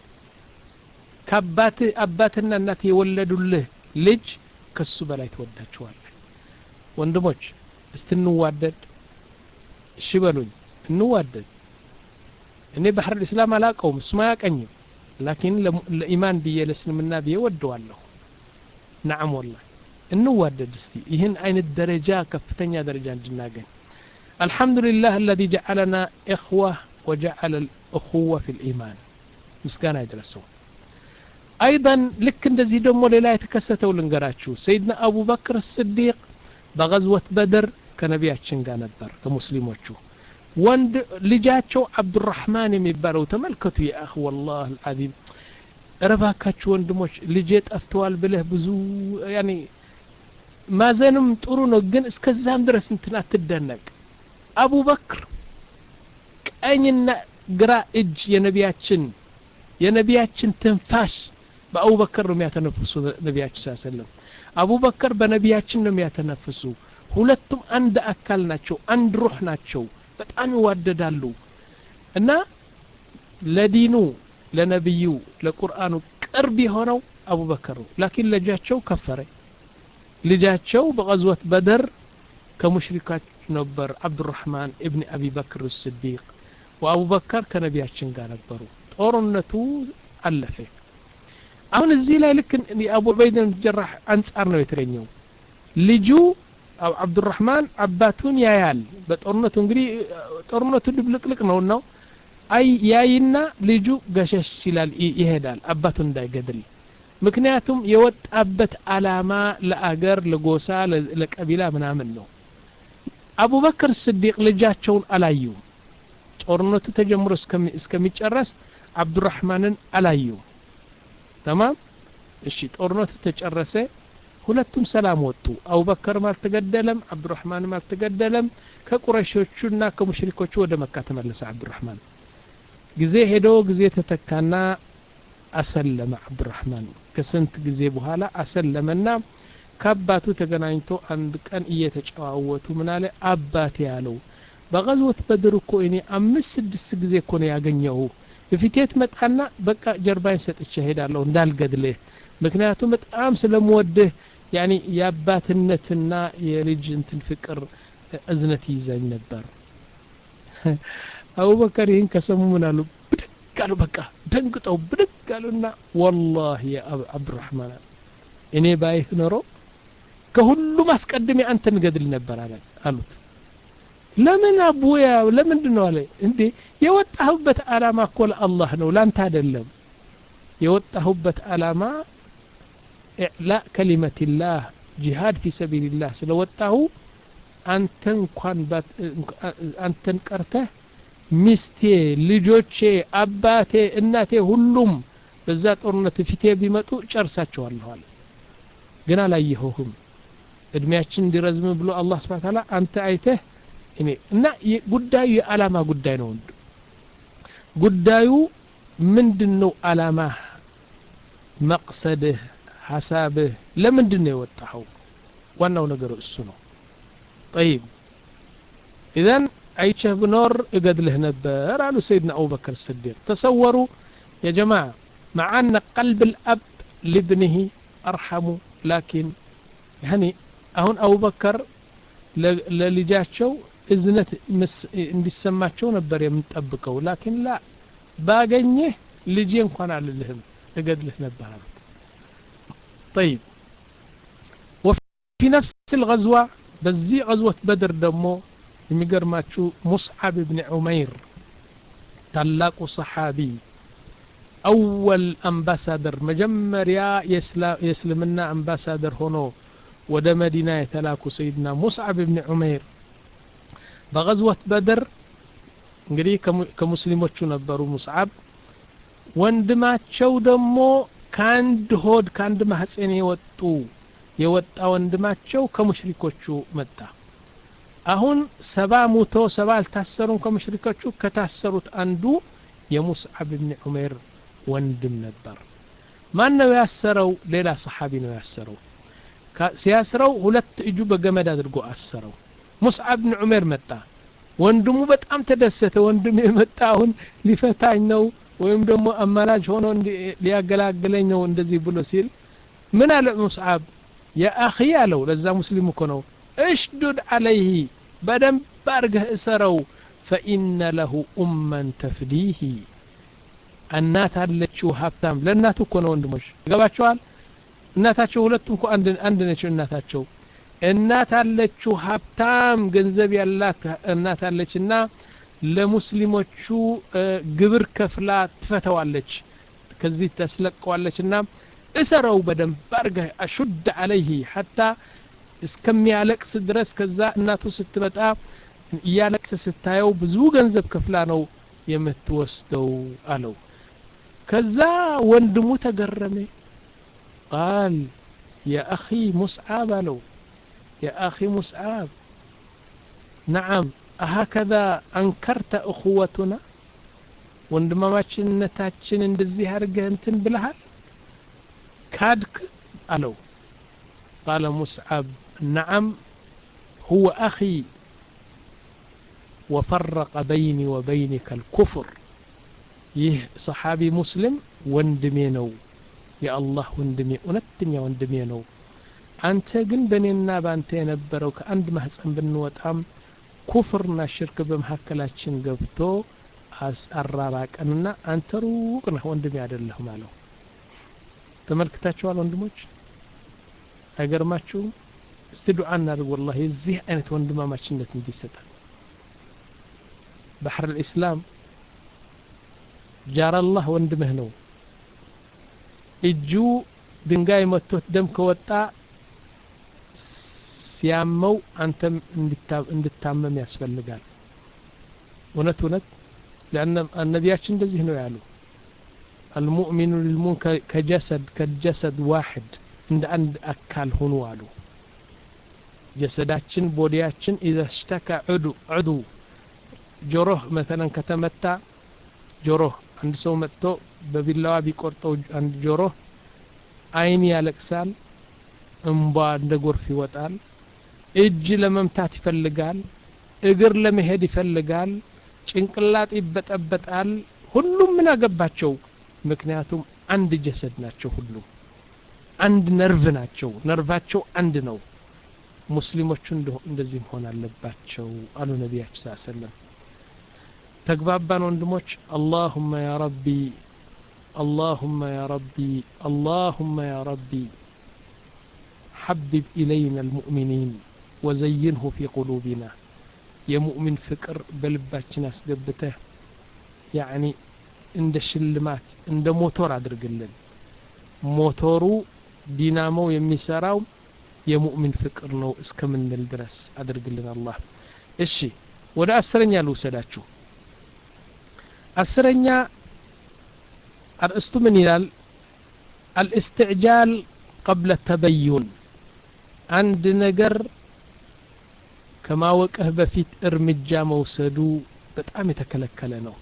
ከአባት አባትና እናት የወለዱልህ ልጅ ከሱ በላይ ትወዳቸዋለህ ወንድሞች እስትንዋደድ እሺ በሉኝ እንዋደድ እኔ ባህር الاسلام አላቀውም እስማ ያቀኝም لكن ለኢማን ብዬ ለእስልምና ብዬ ወደዋለሁ نعم والله እንዋደድ እስቲ ይህን አይነት ደረጃ ከፍተኛ ደረጃ እንድናገኝ الحمد لله الذي جعلنا اخوه وجعل الاخوه في الايمان مسكانا يدرسوا ايضا لك እንደዚህ ደግሞ ሌላ የተከሰተው ልንገራችሁ سيدنا ابو بكر الصديق በغزوه بدر ከነቢያችን ጋር ነበር ከሙስሊሞቹ ወንድ ልጃቸው አብዱራህማን የሚባለው ተመልከቱ ያ اخ والله العظيم ረባካችሁ ወንድሞች ልጄ ጠፍቷል ብለህ ብዙ ያኒ ማዘንም ጥሩ ነው ግን እስከዛም ድረስ እንትና ትደነቅ አቡ በክር ቀኝና ግራ እጅ የነቢያችን የነቢያችን ትንፋሽ በአቡ በክር ነው የሚያተነፍሱ ነቢያችን ሰለላሁ አቡ በክር በነቢያችን ነው የሚያተነፍሱ ሁለቱም አንድ አካል ናቸው አንድ ሩህ ናቸው በጣም ይዋደዳሉ እና ለዲኑ ለነብዩ ለቁርአኑ ቅርብ የሆነው አቡ በክር لكن ልጃቸው ከፈረ ልጃቸው በغزوة بدر ከሙሽሪካት ነበር አብዱራህማን ኢብኑ አቢ በክር الصديق ወአቡ በክር ከነቢያችን ጋር ነበሩ ጦርነቱ አለፈ አሁን እዚህ ላይ ልክ አቡ ዑበይዳ ጀራህ አንጻር ነው የተገኘው ልጁ አብዱራህማን አባቱን ያያል በጦርነቱ እንግዲህ ጦርነቱ ድብልቅልቅ ነውና አይ ያይና ልጁ ገሸሽ ይላል ይሄዳል አባቱን እንዳይገድል ምክንያቱም የወጣበት አላማ ለአገር ለጎሳ ለቀቢላ ምናምን ነው አቡ በክር الصديق ልጃቸውን አላዩ ጦርነቱ ተጀምሮ እስከሚጨረስ አብዱራህማንን አላዩ تمام እሺ ጦርነቱ ተጨረሰ ሁለቱም ሰላም ወጡ አቡ በክርም አልተገደለም አብዱራህማንም አልተገደለም ከቁረይሾቹና ከሙሽሪኮቹ ወደ መካ ተመለሰ አብዱራህማን ጊዜ ሄዶ ጊዜ ተተካና አሰለመ አብዱራህማን ከስንት ጊዜ በኋላ አሰለመና ከአባቱ ተገናኝቶ አንድ ቀን እየተጫዋወቱ ምናለ አባቴ ያለው በغزوة بدر እኮ እኔ አምስት ስድስት ጊዜ እኮ ነው ያገኘው በፊቴት መጣና በቃ ጀርባዬን ሰጥቼ ሄዳለሁ እንዳልገድልህ ምክንያቱም በጣም ስለምወድህ ያኒ ያባትነትና የልጅ እንትን ፍቅር እዝነት ይዘኝ ነበር አቡ በክር ይህን ከሰሙ ምን አሉ ብድግ አሉ በቃ ደንግጠው ብድግ አሉና والله يا አብዱራህማን እኔ ባይህ ኖሮ ከሁሉም አስቀድሜ አንተን ገድል ነበር አሉት ለምን አቡያ ለምንድን ነው አለ እንዴ የወጣሁበት አላማ እኮ ለአላህ ነው ላንተ አይደለም የወጣሁበት አላማ ኢዕላእ ከሊመቲላህ ጂሃድ ፊ ሰቢልላህ ስለወጣሁ አንተን እንኳን አንተን ቀርተህ ሚስቴ ልጆቼ አባቴ እናቴ ሁሉም በዛ ጦርነት ፊቴ ቢመጡ ጨርሳቸዋለሁ አለ ግን አላየሁም እድሜያችን እንዲረዝም ብሎ አላህ Subhanahu Ta'ala አንተ አይተህ እኔ እና ጉዳዩ የዓላማ ጉዳይ ነው ጉዳዩ ምንድነው ዓላማ መቅሰድህ ሐሳብህ ለምንድነው የወጣኸው ዋናው ነገር እሱ ነው طيب اذا አይቸህ ብኖር እገድልህ ነበር አሉ سيدنا ابو بكر الصديق تصوروا يا جماعه مع ان قلب الاب لابنه ارحم لكن يعني አሁን አቡ በክር ለልጃቸው እዝነት እንዲሰማቸው ነበር የምንጠብቀው لكن لا ባገኘህ ልጄ እንኳን አልልህም እገድልህ ነበር አሉት طيب وفي نفس الغزوه بزي غزوه بدر دمو የሚገርማችሁ ሙስዓብ ኢብኑ ዑመይር ታላቁ ሰሃቢ اول امباسادر መጀመሪያ የእስልምና አምባሳደር ሆኖ ወደ መዲና የተላኩ ሰይድና ሙስዓብ ኢብኑ ዑመይር በغزوه بدر እንግዲህ ከሙስሊሞቹ ነበሩ ሙስዓብ ወንድማቸው ደግሞ ካንድ ሆድ ካንድ ማህፀን የወጡ የወጣ ወንድማቸው ከሙሽሪኮቹ መጣ አሁን ሰባ ሙቶ ሰባ አልታሰሩም ከሙሽሪኮቹ ከታሰሩት አንዱ የሙስዓብ ኢብኑ ዑመይር ወንድም ነበር ማን ነው ያሰረው ሌላ ሰሃቢ ነው ያሰረው ሲያስረው ሁለት እጁ በገመድ አድርጎ አሰረው ሙስዓብ ኢብኑ ዑመይር መጣ ወንድሙ በጣም ተደሰተ ወንድሜ መጣሁን ሊፈታኝ ነው ወይም ደግሞ አማላጅ ሆኖ ሊያገላግለኝ ነው እንደዚህ ብሎ ሲል ምን አለ ሙስዓብ ያ اخي አለው ለዛ ሙስሊም እኮ ነው اشدد عليه በደም ባርገህ እሰረው فإن له أما تفديه እናት አለችው ሀብታም ለእናቱ እኮ ነው ወንድሞች ገባቸዋል እናታቸው ሁለቱም እኮ አንድ አንድ ነች እናታቸው እናት አለችው ሀብታም ገንዘብ ያላት እናት አለችና ለሙስሊሞቹ ግብር ከፍላ ትፈተዋለች ከዚህ ተስለቀዋለችና እሰረው በደም ባርገህ አሽድ عليه حتى እስከሚያለቅስ ድረስ ከዛ እናቱ ስትመጣ ያለቅስ ስታየው ብዙ ገንዘብ ከፍላ ነው የምትወስደው አለው ከዛ ወንድሙ ተገረመ قال يا اخي مصعب له يا اخي مصعب نعم هكذا انكرت اخوتنا ወንድማማችነታችን እንደዚህ አርገህ እንትን ብለሃል ካድክ አለው قال مصعب نعم هو اخي وفرق بيني وبينك الكفر ይህ ሰሃቢ ሙስሊም ወንድሜ ነው የአላህ ወንድሜ እውነተኛ ወንድሜ ነው አንተ ግን በኔና ባንተ የነበረው ከአንድ ማህፀን ብንወጣም ኩፍርና ሽርክ በመሐከላችን ገብቶ አስአራራቀንና አንተ ሩቅ ነህ ወንድሜ አይደለህም አለው ተመልክታችኋል ወንድሞች አይገርማችሁም እስቲ ዱዓ እናድርግ والله እዚህ አይነት ወንድማማችነት እንዲሰጣል بحر الإسلام جار الله ወንድምህ ነው እጁ ድንጋይ መጥቶት ደም ከወጣ ሲያመው አንተም እንድታመም ያስፈልጋል እውነት እውነት لأن النبيያችን እንደዚህ ነው ያሉ المؤمن للمؤمن كجسد كجسد واحد እንደ አንድ አካል ሆኖ አሉ ጀሰዳችን ቦዲያችን اذا اشتكى عضو عضو ጆሮህ مثلا ከተመታ ጆሮህ አንድ ሰው መጥቶ በቢላዋ ቢቆርጠው አንድ ጆሮህ አይን ያለቅሳል እንባ እንደ ጎርፍ ይወጣል እጅ ለመምታት ይፈልጋል እግር ለመሄድ ይፈልጋል ጭንቅላት ይበጠበጣል ሁሉም ምን አገባቸው ምክንያቱም አንድ ጀሰድ ናቸው ሁሉም አንድ ነርቭ ናቸው ነርቫቸው አንድ ነው ሙስሊሞቹ እንደዚህ መሆን አለባቸው አሉ ነብያችን ሰለላሁ ዐለይሂ ወሰለም ተግባባን ወንድሞች اللهم يا ربي اللهم يا ربي اللهم يا ربي حبب إلينا المؤمنين وزينه في قلوبنا يا مؤمن فكر بلباتنا اسقبته يعني عند الشلمات عند موتور ادرغلن موتورو دينامو يميسراو يا مؤمن فكر ነው እስከምንል ድረስ አድርግልን አላህ እሺ ወደ አስረኛ ልውሰዳችሁ አስረኛ አርእስቱ ምን ይላል الاستعجال قبل التبين አንድ ነገር ከማወቅህ በፊት እርምጃ መውሰዱ በጣም የተከለከለ ነው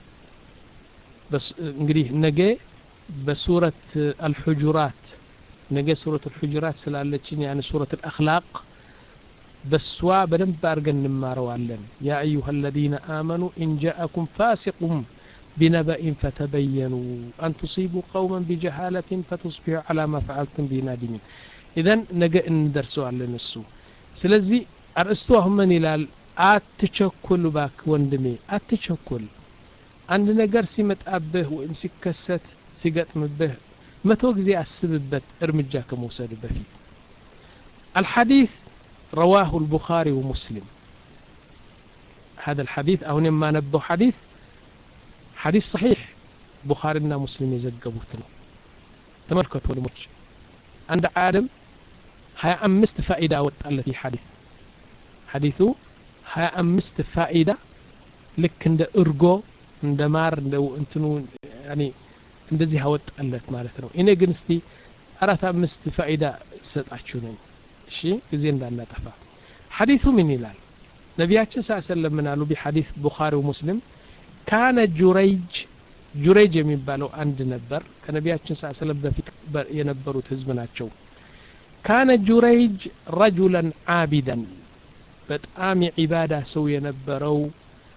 እንግዲህ ነገ በሱረት الحجرات ነገ ሱረት الحجرات ስላለችኝ يعني ሱረት الاخلاق በሷ በደንብ አድርገን እንማረዋለን يا ايها الذين امنوا ان جاءكم فاسق بنبأ فتبينوا أن تصيبوا قوما بجهالة فتصبحوا على ما فعلتم بنادمين إذن نجا ندرسوا على نسو سلزي أرستوهم من إلال أتشكل باك وندمي أتشكل عند نجار سمت أبه وإمسك كسات سجت مبه ما توجزي السببت ارمجاك موسى بفي الحديث رواه البخاري ومسلم هذا الحديث أو ما نبه حديث حديث صحيح بخارينا مسلم يزقبوتنا تملكتوا لمش عند عالم هيا أمست فائدة وتقلت في حديث حديثه هيا أمست فائدة لك عند أرجو عند مار لو أنتنو يعني عند زي هوت قلت مالتنا إني جنستي أردت أمست فائدة ستعشونين شيء زين لأن تفا حديثه من إلال نبياتنا صلى الله عليه وسلم منالو بحديث بخاري ومسلم كان جريج جريج የሚባለው አንድ ነበር ከነቢያችን ሰለላሁ ዐለይሂ ወሰለም በፊት የነበሩት ህዝብ ናቸው كان جريج رجلا عابدا በጣም የዒባዳ ሰው የነበረው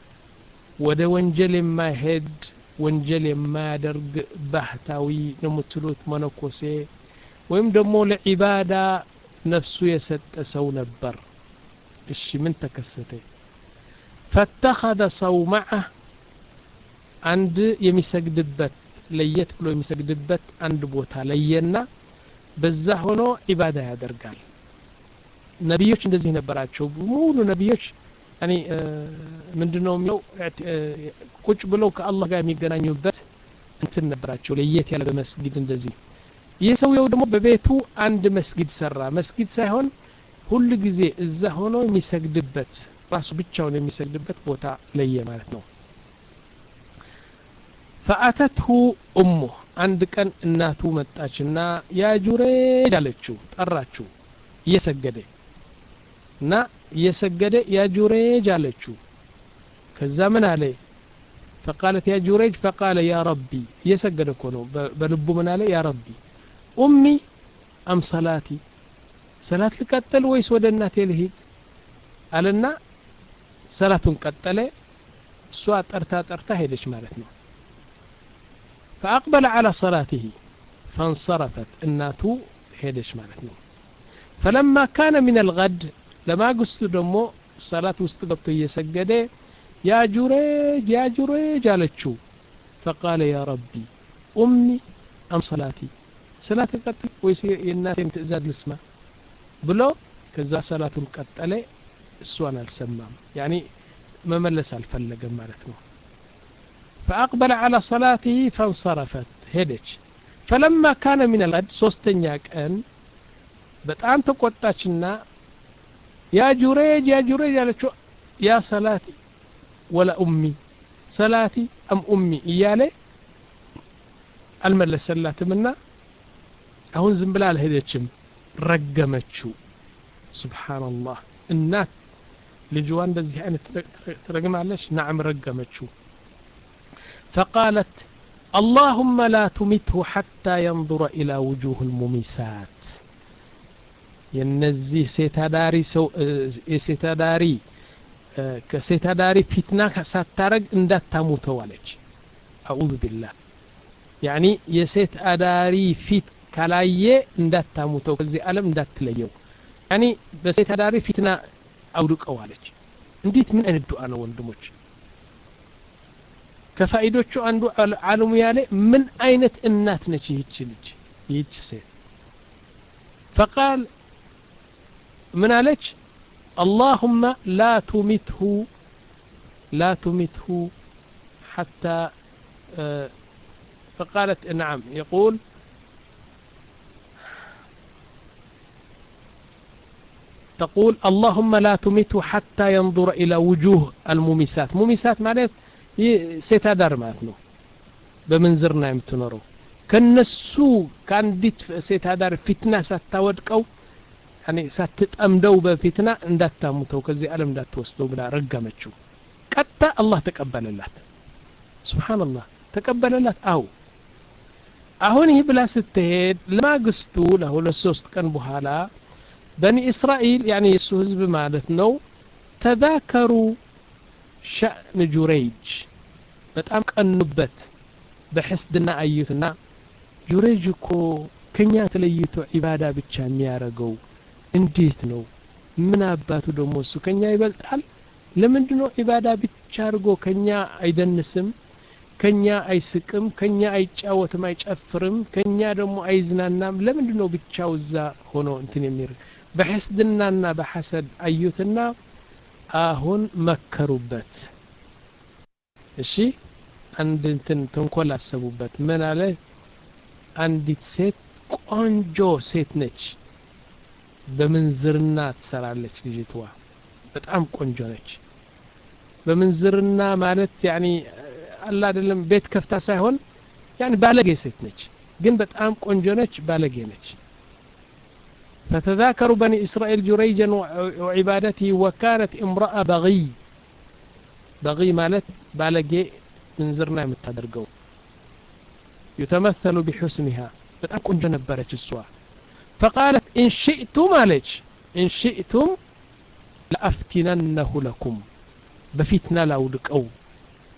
ወደ ወንጀል የማይሄድ ወንጀል የማያደርግ ባህታዊ ነው የምትሉት መነኮሴ ወይም ደግሞ ለዒባዳ ነፍሱ የሰጠ ሰው ነበር። እሺ ምን ተከሰተ? ፈተኸذ صومعه አንድ የሚሰግድበት ለየት ብሎ የሚሰግድበት አንድ ቦታ ለየና በዛ ሆኖ ዒባዳ ያደርጋል። ነብዮች እንደዚህ ነበራቸው። ሙሉ ነብዮች ያኒ ምንድነው የሚለው ቁጭ ብለው ከአላህ ጋር የሚገናኙበት እንትን ነበራቸው ለየት ያለ በመስጊድ እንደዚህ። ይህ ሰውየው ደግሞ በቤቱ አንድ መስጊድ ሰራ። መስጊድ ሳይሆን ሁሉ ጊዜ እዛ ሆኖ የሚሰግድበት ራሱ ብቻውን የሚሰግድበት ቦታ ለየ ማለት ነው። فأتته أمه عند كان الناتو متاشنا يا جريج عليتشو طراتشو يسجده نا يسجده يا جريج عليتشو كذا من عليه فقالت يا جريج فقال يا ربي يسجده كونو بلبو من عليه يا ربي أمي أم صلاتي صلاة القتل ويس ودنا تلهيد قالنا صلاة قتله سوا طرتا طرتا هيدش معناتنا فأقبل على صلاته فانصرفت الناتو هيدش معناتنا فلما كان من الغد لما قست دمو صلاة واستقبط يسجده يا جريج يا جريج على فقال يا ربي أمي أم صلاتي صلاة القتل ويس الناس تزاد الاسماء بلو كذا صلاة القتل السوان السمام يعني ما ملس الفلق مالتنا فأقبل على صلاته فانصرفت هدج فلما كان من الغد سوستنياك أن بتأم تقوتاشنا يا جريج يا جريج يا صلاتي ولا أمي صلاتي أم أمي إيالي الملس اللات منا أهون زنبلال هدجم رقمتشو سبحان الله النات لجوان بزي يعني ترقم عليش نعم رقمتشو فقالت اللهم لا تمته حتى ينظر إلى وجوه المميسات ينزي سيتداري سو سيتداري كسيتداري فتنة ساترق اندات تموتوا عليك أعوذ بالله يعني يسيت أداري فيت كلاية اندات تموتوا كزي ألم اندات تليو يعني بسيتداري فتنة أودك أوالك انديت من أن الدعاء وندمج كفائدوچو አንዱ ዓለሙ ያለ ምን አይነት እናት ነች ይህች ልጅ ይህች ሴት فقال من عليك اللهم لا تمته لا تمته حتى فقالت نعم يقول تقول اللهم لا تمته حتى ينظر إلى وجوه المميسات مميسات معناته ሴት አዳር ማለት ነው በመንዝርና የምትኖረው ከነሱ ካንዲት ሴት አዳር ፊትና ሳታወድቀው ያኔ ሳትጠምደው በፊትና እንዳታሙተው ከዚህ ዓለም እንዳትወስደው ብላ ረገመችው ቀጣ አላህ ተቀበለላት ሱብሃንአላህ ተቀበለላት አው አሁን ይህ ብላ ስትሄድ ለማግስቱ ለሁለት ሶስት ቀን በኋላ በኒ እስራኤል ያኔ የሱ ህዝብ ማለት ነው ተذاكሩ شأن جريج በጣም ቀኑበት በሕስድና አዩትና ጁሬጅ እኮ ከኛ ተለይቶ ዒባዳ ብቻ የሚያረገው እንዴት ነው ምን አባቱ ደግሞ እሱ ከኛ ይበልጣል ለምንድነው ዒባዳ ብቻ አርጎ ከኛ አይደንስም ከኛ አይስቅም ከኛ አይጫወትም አይጨፍርም ከኛ ደግሞ አይዝናናም ለምንድነው ብቻው እዛ ሆኖ እንትን የሚር በሕስድናና በሐሰድ አዩትና አሁን መከሩበት እሺ አንድ እንትን ተንኮል አሰቡበት ምን አለ አንዲት ሴት ቆንጆ ሴት ነች በመንዝርና ትሰራለች ልጅቷ በጣም ቆንጆ ነች በመንዝርና ማለት ያኒ አላ አይደለም ቤት ከፍታ ሳይሆን ያኒ ባለጌ ሴት ነች ግን በጣም ቆንጆ ነች ባለጌ ነች فتذاكروا بني إسرائيل جريجا وعبادته وكانت امرأة بغي بغي مالت بالجي من زرنا متدرجو يتمثل بحسنها بتكون جنبرت السوا فقالت إن شئتم عليك إن شئتم لأفتننه لكم بفتنة لو لك أو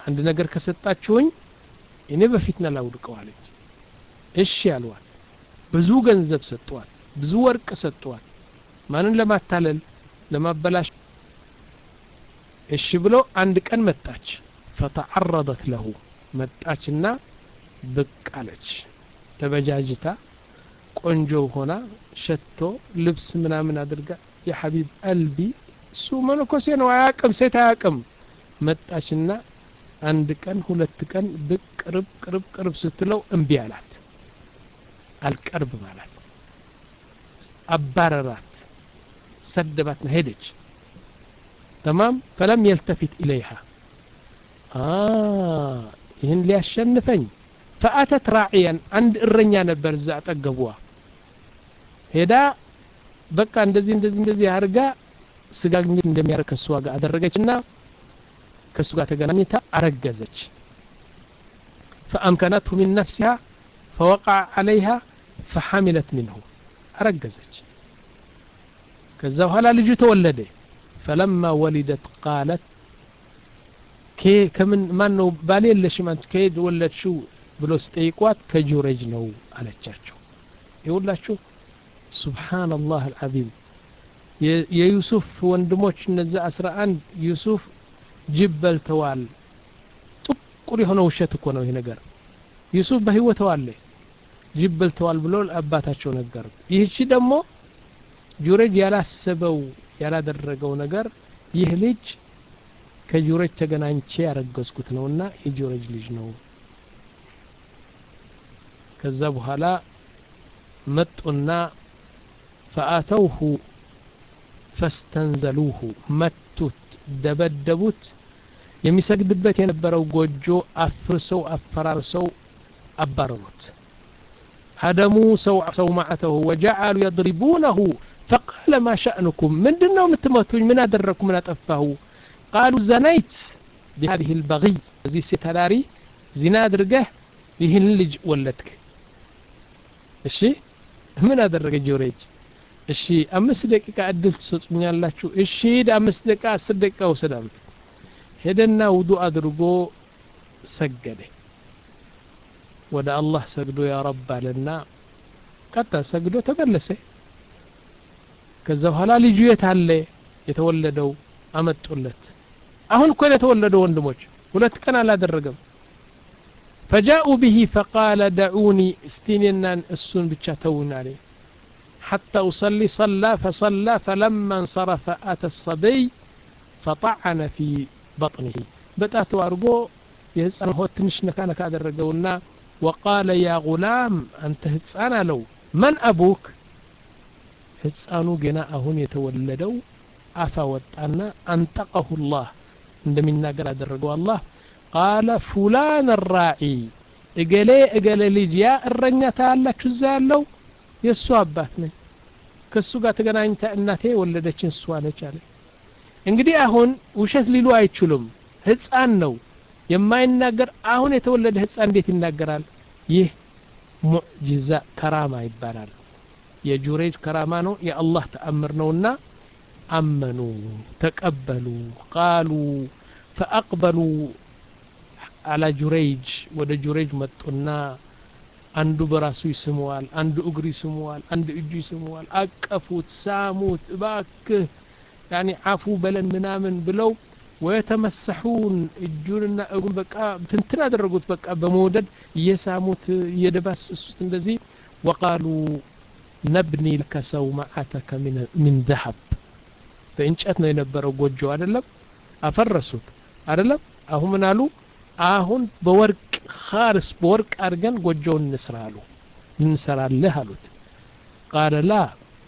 አንድ ነገር ከሰጣችሁኝ እኔ በፊትና ላውድቀው አለች እሺ ያሏል ብዙ ገንዘብ ሰጥቷል ብዙ ወርቅ ሰጥቷል ማንን ለማታለል ለማበላሽ እሺ ብሎ አንድ ቀን መጣች فتعرضت له መጣችና በቃለች ተበጃጅታ ቆንጆ ሆና ሸቶ ልብስ ምናምን አድርጋ የሐቢብ ቀልቢ ሱ መነኮሴ ነው አያቅም ሴት አያቅም መጣችና አንድ ቀን ሁለት ቀን በቅርብ ቅርብ ቅርብ ስትለው እምቢ አላት አልቀርብ ማለት አባረራት ሰደባት ሄደች تمام فلم يلتفت إليها آه ይህን ሊያሸንፈኝ فأتت راعيا عند እረኛ ነበር እዛ አጠገቧ ሄዳ በቃ እንደዚህ እንደዚህ እንደዚህ አርጋ ስጋግኝ እንደሚያረከ እሷ ጋር አደረገችና ከሱ ጋር ተገናኝታ አረገዘች فأمكنته من نفسها فوقع عليها فحملت منه أرجزت كذا وهلا لجي تولده فلما ولدت قالت كي كمن مانو بالي ليش ما كيد ولد شو بلو استيقوات كجورج نو على تشاتشو يقولاشو سبحان الله العظيم يا يوسف وندموش نزا أسرع عند يوسف جبل توال طقري هنا وشات እኮ ነው ይሄ ነገር ዩሱፍ በህይወቱ አለ ጅብል ተዋል ብሎ አባታቸው ነገር ይህቺ ደግሞ ጁረጅ ያላሰበው ያላደረገው ነገር ይህ ልጅ ከጁረጅ ተገናኝቼ ያረገዝኩት ነውና የጁረጅ ልጅ ነው ከዛ በኋላ መጡና فآتوه فاستنزلوه متت دبدبوت የሚሰግድበት የነበረው ጎጆ አፍርሰው አፈራርሰው አባረሩት هدموا سو سومعته وجعلوا يضربونه فقال ما شأنكم من دنو متمتون من ادركم من اطفاه قالوا زنيت بهذه البغي زي ستلاري زنا ادرجه ይህን ልጅ ወለድክ እሺ ምን አደረገ ጆሬጅ እሺ አምስት ደቂቃ እድል ትሰጡኛላችሁ እሺ ሄድ አምስት ደቂቃ አስር ደቂቃ ወሰዳሉት ሄደና ውዱ አድርጎ ሰገደ ወደ አላህ ሰግዶ ያ ረብ አለና ቀጣ ሰግዶ ተመለሰ ከዛ በኋላ ልጁ የታለ የተወለደው አመጡለት አሁን እኮ የተወለደው ወንድሞች ሁለት ቀን አላደረገም فجاءوا به فقال دعوني استنينا السن بتشتون عليه حتى أصلي صلى فصلى فلما انصرف أتى الصبي فطعن في بطنه بتأتو أرجو يهزأن هو تنش نكان كاد الرجونا وقال يا غلام أنت هزأنا لو من أبوك هزأنو جناءهن يتولدوا أفوت أن أنتقه الله عندما قال الرجو الله قال فلان الراعي اجلي اجلي لجيا الرنيا تعالى شزالو يسو አባትነኝ ከሱ ጋር ተገናኝታ እናቴ ወለደችን እሷ ነች አለ እንግዲህ አሁን ውሸት ሊሉ አይችሉም ህፃን ነው የማይናገር አሁን የተወለደ ህፃን እንዴት ይናገራል ይህ ሙዕጂዛ ከራማ ይባላል የጁሬጅ ከራማ ነው የአላህ ተአምር ነውና አመኑ ተቀበሉ قالوا فاقبلوا على جريج ወደ ጁሬጅ መጡና አንዱ በራሱ ይስመዋል አንዱ እግሩ ይስመዋል አንዱ እጁ ይስመዋል አቀፉት ሳሙት ባክህ يعني عفو بلن ምናምን ብለው ويتمسحون እጁንና እግሩን በቃ ትንትና አደረጉት በቃ በመውደድ እየሳሙት እየደባሰሱት እንደዚህ وقالوا نبني لك سومعتك من من ذهب በእንጨት ነው የነበረው ጎጆ አይደለም አፈረሱት አይደለም አሁን ምን አሉ አሁን በወርቅ خالص በወርቅ አርገን ጎጆውን እንስራሉ እንሰራለህ አሉት قال لا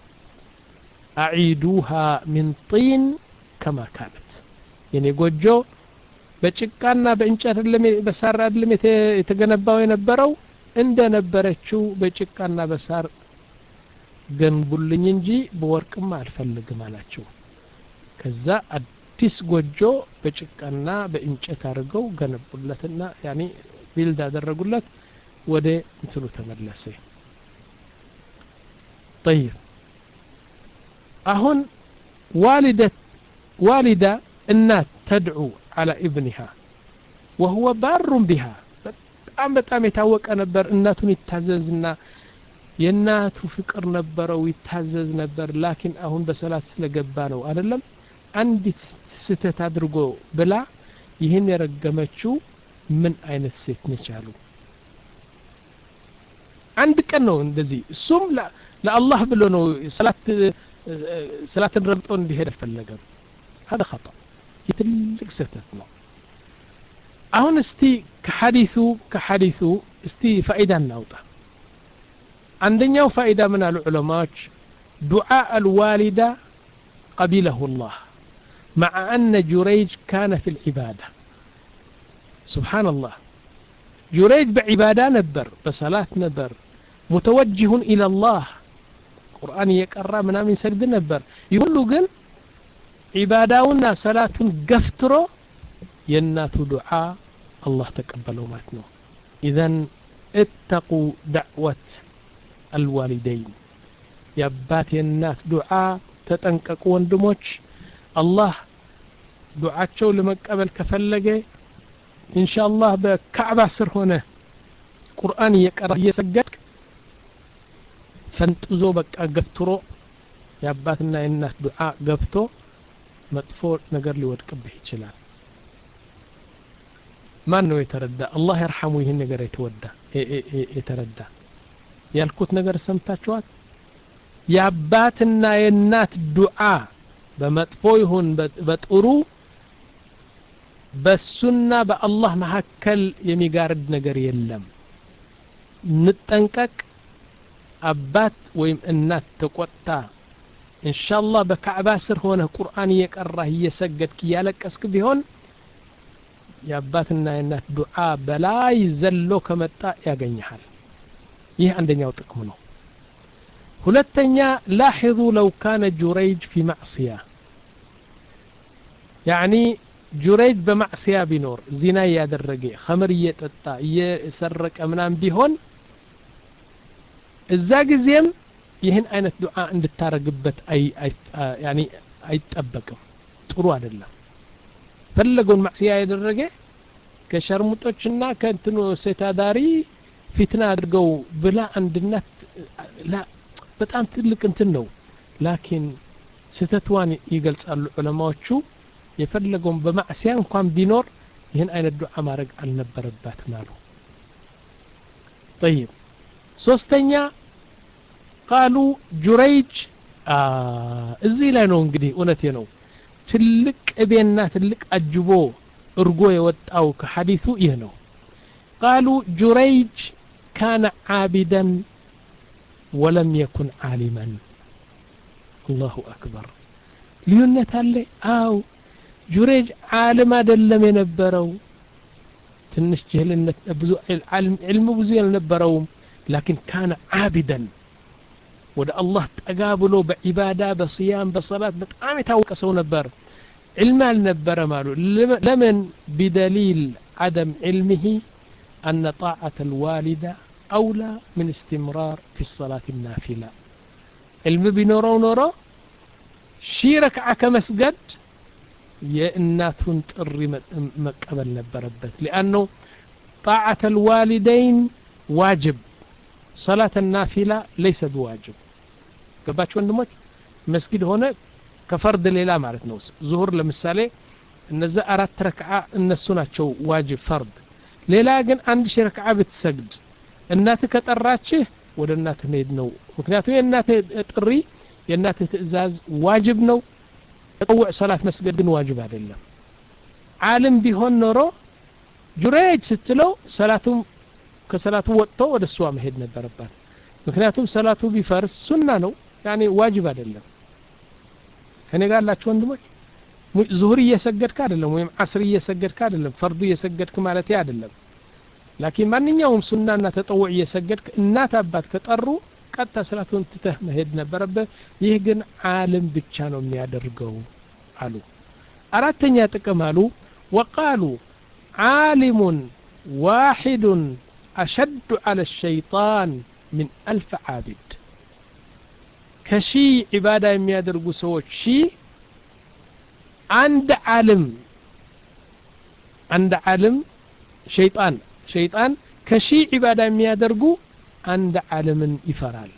اعيدوها من طين كما كانت يعني ጎጆ በጭቃና በእንጨት አይደለም በሳር አይደለም የተገነባው የነበረው እንደነበረችው በጭቃና በሳር ገንቡልኝ እንጂ በወርቅማ አልፈልግም አላቸው ከዛ አዲስ ጎጆ በጭቃና በእንጨት አድርገው ገነቡለትና ያኒ ቢልድ አደረጉለት ወደ እንትኑ ተመለሰ طيب አሁን والده والده እናት تدعو على ابنها وهو بار بها በጣም በጣም የታወቀ ነበር እናቱን ይታዘዝና የናቱ ፍቅር ነበረው ይታዘዝ ነበር ላኪን አሁን በሰላት ስለገባ ነው አይደለም አንዲት ስተት አድርጎ ብላ ይሄን የረገመችው ምን አይነት ሴት ነች አሉ አንድ ቀን ነው እንደዚህ እሱም ለአላህ ብሎ ነው ሰላት ሰላትን ረግጦ እንዲሄድ ፈለገም هذا خطأ يتلق ستت ነው አሁን እስቲ ከሐዲሱ ከሐዲሱ እስቲ ፋይዳ እናውጣ عندنا فائدة من العلماء دعاء الوالدة قبله الله مع أن جريج كان في العبادة سبحان الله جريج بعبادة نبر بصلاة نبر متوجه إلى الله قرآن يقرأ من من سجد نبر يقول له عبادة صلاة قفترو ينات دعاء الله تقبله ماتنو إذن اتقوا دعوة الوالدين يابات الناس دعاء تتنققوا وندموش الله دعاءቸው ለመቀበል ከፈለገ ኢንሻአላህ በካዕባ ስር ሆነ ቁርአን እየቀራ እየሰገድክ ፈንጥዞ በቃ ገፍትሮ ያባትና የእናት ዱዓ ገብቶ መጥፎ ነገር ሊወድቅብህ ይችላል ማን ነው የተረዳ አላህ ይርሐሙ ይሄን ነገር የተወዳ የተረዳ ያልኩት ነገር ሰምታችኋል ያባትና የእናት ዱዓ በመጥፎ ይሁን በጥሩ በሱና በአላህ መሐከል የሚጋርድ ነገር የለም ንጠንቀቅ አባት ወይም እናት ተቆጣ ኢንሻአላህ በካዕባ ስር ሆነ ቁርአን እየቀራህ እየሰገድክ ያለቀስክ ቢሆን ያባትና የእናት ዱዓ በላይ ዘሎ ከመጣ ያገኛል ይህ አንደኛው ጥቅሙ ነው ሁለተኛ لاحظوا لو كان جريج في معصية يعني جريج بمعصية بنور زنا يادرجي خمر يتطا يسرق امنان بيهون እዛ ጊዜም ይህን አይነት ዱዓ እንድታረግበት አይ ያኒ አይጠበቅም ጥሩ አይደለም ፈለገውን ማዕሲያ ያደረገ ከሸርሙጦችና ከእንትኑ ሴታዳሪ ፊትና አድርገው ብላ አንድነት ላ በጣም ትልቅ እንትን ነው ላኪን ስተትዋን ይገልጻሉ ዑለማዎቹ የፈለገውን በማዕሲያ እንኳን ቢኖር ይህን አይነት ዱዓ ማድረግ አልነበረባትም አሉ طيب ሶስተኛ قالوا جريج እዚህ ላይ ነው እንግዲህ እውነቴ ነው ትልቅ እቤና ትልቅ አጅቦ እርጎ የወጣው ከሐዲሱ ይህ ነው قالوا جريج كان عابدا ولم يكن عالما الله أكبر ልዩነት አለ አው جريج عالم አይደለም የነበረው ትንሽ ጀህልነት ብዙ علم ብዙ ያልነበረው لكن كان عابدا ወደ አላህ ተጋብሎ በዒባዳ በሲያም በሰላት በጣም የታወቀ ሰው ነበር علم አልነበረ ማለት ለምን بدليل عدم علمه أن طاعة الوالدة أولى من استمرار في الصلاة النافلة علم بنورو نورو شي ركعة كمسجد يأناتون تقري مقبل نبربت لأنه طاعة الوالدين واجب صلاة النافلة ليس بواجب قباتش وندموش مسجد هنا كفرد ليلة معرفت نوس ظهور لمثالي النزا أرات ركعة النسونة شو واجب فرد ليلة جن عند شي ركعة بتسجد النات كتراتشه ولا النات ميد نو مكنياتو النات تقري النات تأزاز واجب نو تطوع صلاة مسجد واجب على الله عالم بهون نورو جريج ستلو صلاتهم كصلاة وقته ولا السوا مهد ነበረባት ምክንያቱም ሰላቱ ቢፈርስ ሱና ነው يعني واجب አይደለም ከኔ ጋር ያላችሁ ወንድሞች ዙሁር እየሰገድክ አይደለም ወይም ዓስር እየሰገድክ አይደለም ፈርዱ እየሰገድክ ማለት አይደለም لكن ማንኛውም ሱናና ተጠውዕ እየሰገድክ እናት አባት ከጠሩ ቀጥታ ሰላቱን ትተህ መሄድ ነበረበት ይህ ግን ዓለም ብቻ ነው የሚያደርገው አሉ አራተኛ ጥቅም አሉ وقالوا عالم واحد أشد على الشيطان من ألف عابد كشي عبادة يميادرقو سوى شي عند عالم عند عالم ሸይጣን ሸይጣን ከሺ ዒባዳ የሚያደርጉ አንድ ዓለምን ይፈራል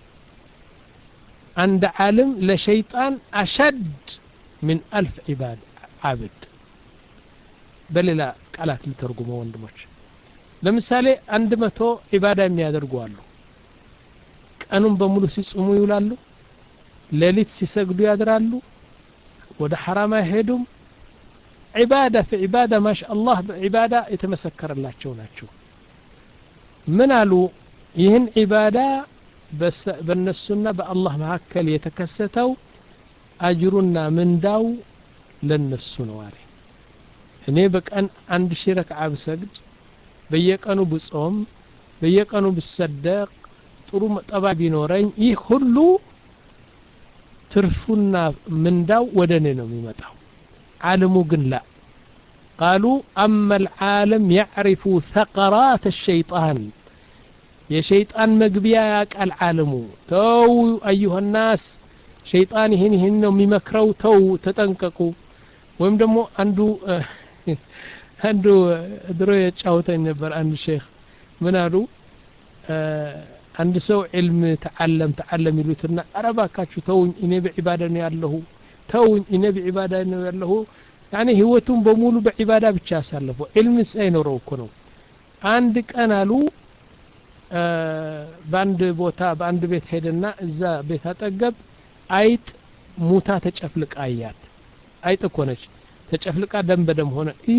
አንድ ዓለም ለሸይጣን አሸድ من ألف عباد عابد በሌላ ቃላት ልተርጉመው ወንድሞች ለምሳሌ አንድ መቶ ዒባዳ የሚያደርጉ አሉ ቀኑን በሙሉ ሲጾሙ ይውላሉ ሌሊት ሲሰግዱ ያድራሉ ወደ ሐራም አይሄዱም ዒባዳ في ዒባዳ ማሻአላህ በዒባዳ የተመሰከረላቸው ናቸው ምን አሉ ይህን ዒባዳ በእነሱና በአላህ መካከል የተከሰተው አጅሩና ምንዳው ለነሱ ነው አለ እኔ በቀን አንድ ሺህ ረክዓ ብሰግድ በየቀኑ ብጾም በየቀኑ ብሰደቅ ጥሩ ጠባ ቢኖረኝ ይህ ሁሉ ትርፉና ምንዳው ወደኔ ነው የሚመጣው ዓለሙ ግን ላ قالوا أما العالم يعرف ثقرات الشيطان يا شيطان مقبيا يقال عالمو تو أيها الناس شيطان هن هن ممكرو تو تتنققوا ወይም ደግሞ አንዱ አንዱ ድሮ የጫወተኝ ነበር አንድ ሼክ ምን አሉ አንድ ሰው علم تعلم تعلم ይሉትና አረባካችሁ ተውኝ እኔ በዒባዳ ነው ያለሁ ተውኝ እኔ በዒባዳ ነው ያለሁ يعني ህይወቱን በሙሉ በዒባዳ ብቻ ያሳለፈ علم ሳይኖረው እኮ ነው አንድ ቀን አሉ በአንድ ቦታ በአንድ ቤት ሄደና እዛ ቤት አጠገብ አይጥ ሙታ ተጨፍልቃ አያት አይጥ እኮ ነች ተጨፍልቃ ደም በደም ሆነ ኢ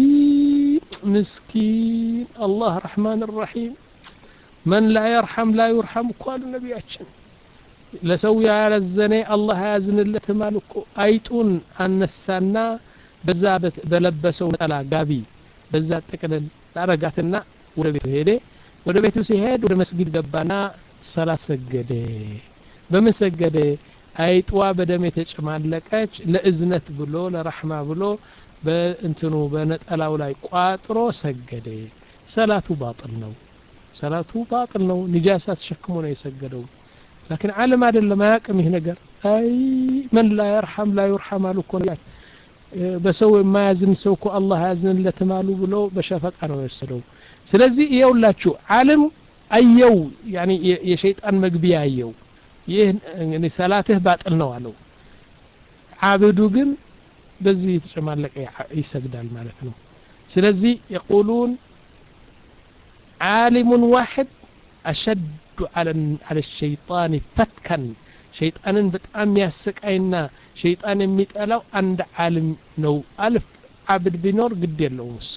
ምስኪን አላህ ረህማን الرحيم من لا يرحم لا يرحم قال ነብያችን ለሰው ያላዘነ አላህ ያዝንለት ማልኮ አይጡን አነሳና በዛ በለበሰው ነጠላ ጋቢ በዛ ጥቅልል አረጋትና ወደ ቤቱ ሄደ ወደ ቤቱ ሲሄድ ወደ መስጊድ ገባና ሰላት ሰገደ በመሰገደ አይጥዋ በደም የተጨማለቀች ለእዝነት ብሎ ለረህማ ብሎ በእንትኑ በነጠላው ላይ ቋጥሮ ሰገደ ሰላቱ ባጥል ነው ሰላቱ ባጥል ነው ንጃሳ ተሸክሞ ነው የሰገደው لكن ዓለም አይደለም አያቅም ይሄ ነገር አይ من لا يرحم لا يرحم አልኩ ነው በሰው የማያዝን ሰው እኮ አላህ ያዝንለት ማሉ ብሎ በሸፈቃ ነው የወሰደው ስለዚህ ይኸውላችሁ ዓለም አየው يعني የሸይጣን መግቢያ አየው ይህ እንግዲህ ሰላትህ ባጥል ነው አለው አብዱ ግን በዚህ ተጨማለቀ ይሰግዳል ማለት ነው ስለዚህ يقولون عالم واحد أشد على على الشيطان فتكا شيطانا በጣም ያሰቃይና شيطان የሚጠላው አንድ ዓለም ነው አልፍ عبد ቢኖር ግድ የለውም እሱ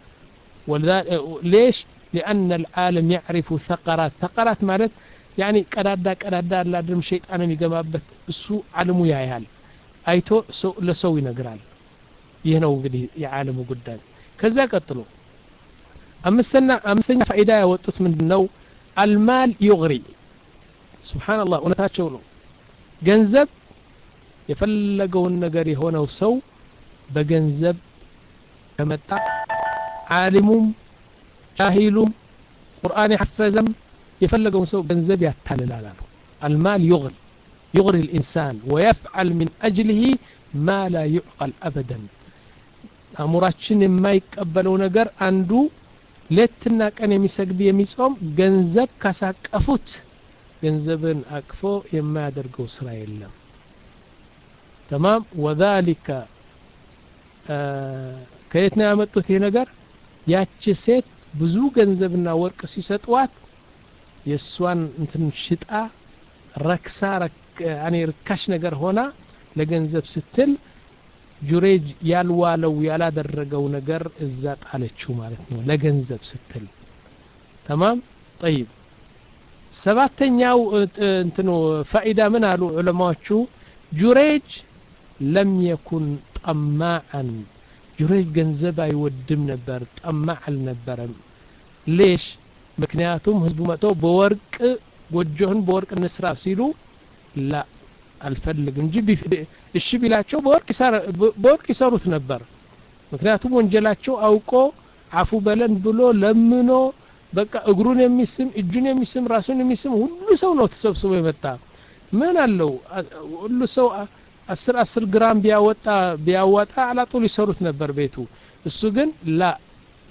ليش لأن العالم يعرف ثقرات ثقرات ማለት يعني ቀዳዳ ቀዳዳ አላድም ሸይጣን የሚገባበት እሱ ዓለሙ ያያል አይቶ ሰው ለሰው ይነግራል ይሄ ነው እንግዲህ የዓለሙ ጉዳይ ከዛ ቀጥሎ አምስተኛ አምስተኛ ፋይዳ ያወጡት ምንድነው المال يغري سبحان الله እውነታቸው ነው ገንዘብ የፈለገውን ነገር የሆነው ሰው በገንዘብ ከመጣ ዓሊሙም ጃሂሉም ቁርአን يحفظም يفلقون سو ገንዘብ ያታልላል አሉ المال يغري يغري الإنسان ويفعل من أجله ما لا يعقل أبدا አሙራችን የማይቀበለው ነገር አንዱ ለትና ቀን የሚሰግድ የሚጾም ገንዘብ ካሳቀፉት ገንዘብን አቅፎ የማያደርገው ስራ የለም تمام وذلك ከየት ነው ያመጡት ይሄ ነገር ያቺ ሴት ብዙ ገንዘብና ወርቅ ሲሰጧት የሷን እንትን ሽጣ ረክሳ ያኔ ርካሽ ነገር ሆና ለገንዘብ ስትል ጁሬጅ ያልዋለው ያላደረገው ነገር እዛ ጣለችው ማለት ነው ለገንዘብ ስትል تمام طيب ሰባተኛው እንትኑ ፋይዳ ምን አሉ ዑለማዎቹ ጁሬጅ لم يكن طماعا ጁሬጅ ገንዘብ አይወድም ነበር ጠማዕ አልነበረም ليش ምክንያቱም ህዝቡ መጥቶ በወርቅ ጎጆህን በወርቅ እንስራ ሲሉ ላ አልፈልግ እንጂ እሺ ቢላቸው በወርቅ ይሰራ በወርቅ ይሰሩት ነበር ምክንያቱም ወንጀላቸው አውቆ አፉ በለን ብሎ ለምኖ በቃ እግሩን የሚስም እጁን የሚስም ራሱን የሚስም ሁሉ ሰው ነው ተሰብስቦ የመጣ ምን አለው ሁሉ ሰው አስር አስር ግራም ቢያወጣ ቢያወጣ አላጦል ይሰሩት ነበር ቤቱ እሱ ግን ላ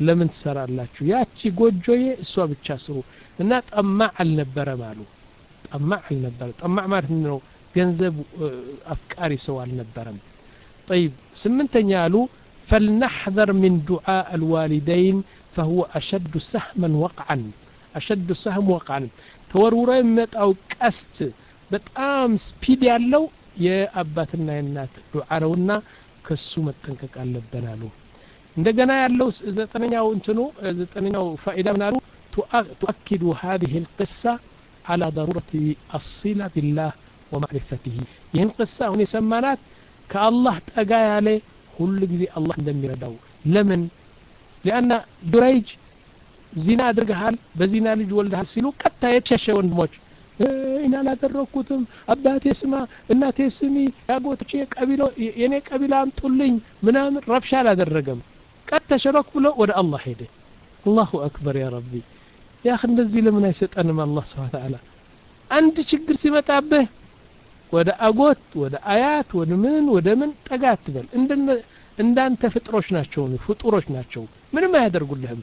ለምን ትሰራላችሁ ያቺ ጎጆዬ እሷ ብቻ ስሩ እና ጠማዕ አልነበረም አሉ ጠማዕ አልነበረ ጠማዕ ማለት ነው ገንዘብ አፍቃሪ ሰው አልነበረም طيب ስምንተኛ አሉ فلنحذر من دعاء الوالدين فهو أشد سهما وقعا أشد سهم وقعا ተወርውሮ የሚመጣው ቀስት በጣም ስፒድ ያለው የአባትና የእናት ዱዓ ነውና ከሱ መጠንቀቅ አለብን አሉ እንደገና ያለው ዘጠነኛው እንትኑ ዘጠነኛው ፋኢዳ ምን አሉ تؤكد هذه القصة على ضرورة الصلة بالله ومعرفته ይህን قصة አሁን የሰማናት ከአላህ ጠጋ ያለ ሁሉ ጊዜ አላህ እንደሚረዳው ለምን لأن ዱረይጅ ዚና አድርገሃል በዚና ልጅ ወልደሃል ሲሉ ቀጣ የተሸሸ ወንድሞች እኔ አላደረኩትም አባቴ ስማ እናቴ ስሚ ያጎትቼ ቀቢሎ የኔ ቀቢላ አምጡልኝ ምናምን ረብሻ አላደረገም ቀጣ ሸረክ ብሎ ወደ አላህ ሄደ አላሁ አክበር ያ ረቢ ያ اخ እንደዚህ ለምን አይሰጠንም አላህ Subhanahu Wa Ta'ala አንድ ችግር ሲመጣብህ ወደ አጎት ወደ አያት ወደ ምን ወደ ምን ጠጋ አትበል እንደነ እንዳንተ ፍጥሮች ናቸው ፍጡሮች ናቸው ምንም አያደርጉልህም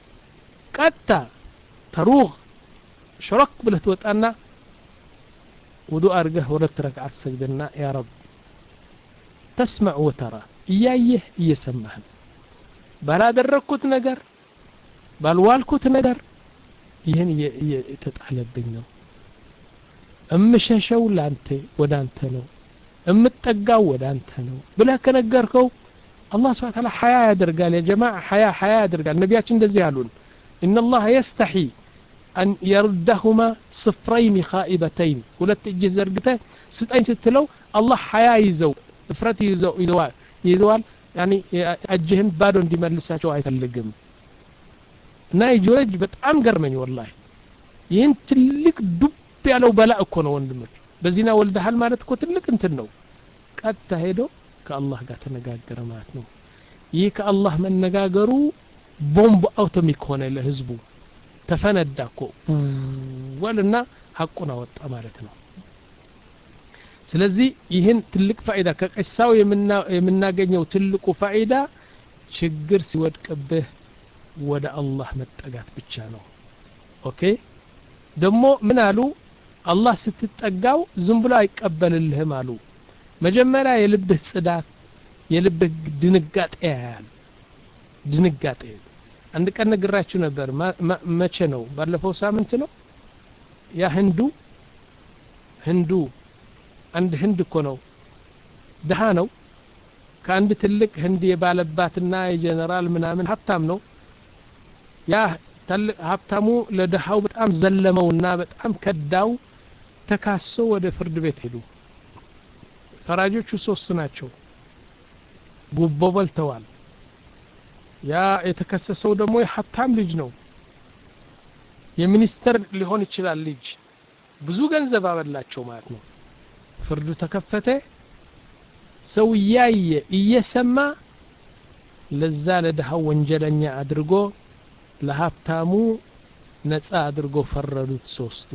ቀጣ ተሩግ شرك ብለህ ትወጣና ውዱእ አርገህ ሁለት ረክዓት ሰግደና ያ ረብ تسمع وترى እያየህ እየሰማህ ባላደረኩት ነገር ባልዋልኩት ነገር ይሄን የተጣለብኝ ነው እምሸሸው ላንተ ወዳንተ ነው እምጠጋው ወዳንተ ነው ብለህ ከነገርከው አላህ Subhanahu Wa Ta'ala ሐያ ያደርጋል ያ ጀማዓ ሐያ ሐያ ያደርጋል ነብያችን እንደዚህ ያሉን ان الله يستحي ان يردهما صفرين خائبتين ሁለት እጅ ዘርግተህ ስጠኝ ስትለው አላህ ሐያ ይዘው እፍረት ይዘው ይዘዋል ይዘዋል يعني እጅህን ባዶ እንዲመልሳቸው አይፈልግም እና ይጆጅ በጣም ገርመኝ والله ይህን ትልቅ ዱብ ያለው በላ እኮ ነው ወንድሞች በዚና ወልደሃል ማለት እኮ ትልቅ እንትን ነው ቀጥታ ሄዶ ከአላህ ጋር ተነጋገረ ማለት ነው ይህ ከአላህ መነጋገሩ ቦምብ አውቶሚክ ሆነ ለህዝቡ ተፈነዳኮ ወልና ሐቁን አወጣ ማለት ነው ስለዚህ ይህን ትልቅ ፋይዳ ከቀሳው የምናገኘው ትልቁ ፋይዳ ችግር ሲወድቅብህ ወደ አላህ መጠጋት ብቻ ነው ኦኬ ደሞ ምን አሉ አላህ ስትጠጋው ዝም ብሎ አይቀበልልህም አሉ መጀመሪያ የልብህ ጽዳት የልብህ ድንጋጤ ያያል ድንጋጤ አንድ ቀን ነግራችሁ ነበር መቼ ነው ባለፈው ሳምንት ነው ያ ህንዱ ህንዱ አንድ ህንድ እኮ ነው ደሃ ነው ከአንድ ትልቅ ህንድ የባለባትና የጀነራል ምናምን ሀብታም ነው ያ ትልቅ ሀብታሙ ለደሃው በጣም ዘለመውና በጣም ከዳው ተካሶ ወደ ፍርድ ቤት ሄዱ ፈራጆቹ ሶስት ናቸው ጉቦ በልተዋል ያ የተከሰሰው ደግሞ የሀብታም ልጅ ነው የሚኒስተር ሊሆን ይችላል ልጅ ብዙ ገንዘብ አበላቸው ማለት ነው ፍርዱ ተከፈተ ሰው ያየ እየሰማ ለዛ ለደሃው ወንጀለኛ አድርጎ ለሀብታሙ ነፃ አድርጎ ፈረዱት ሶስቱ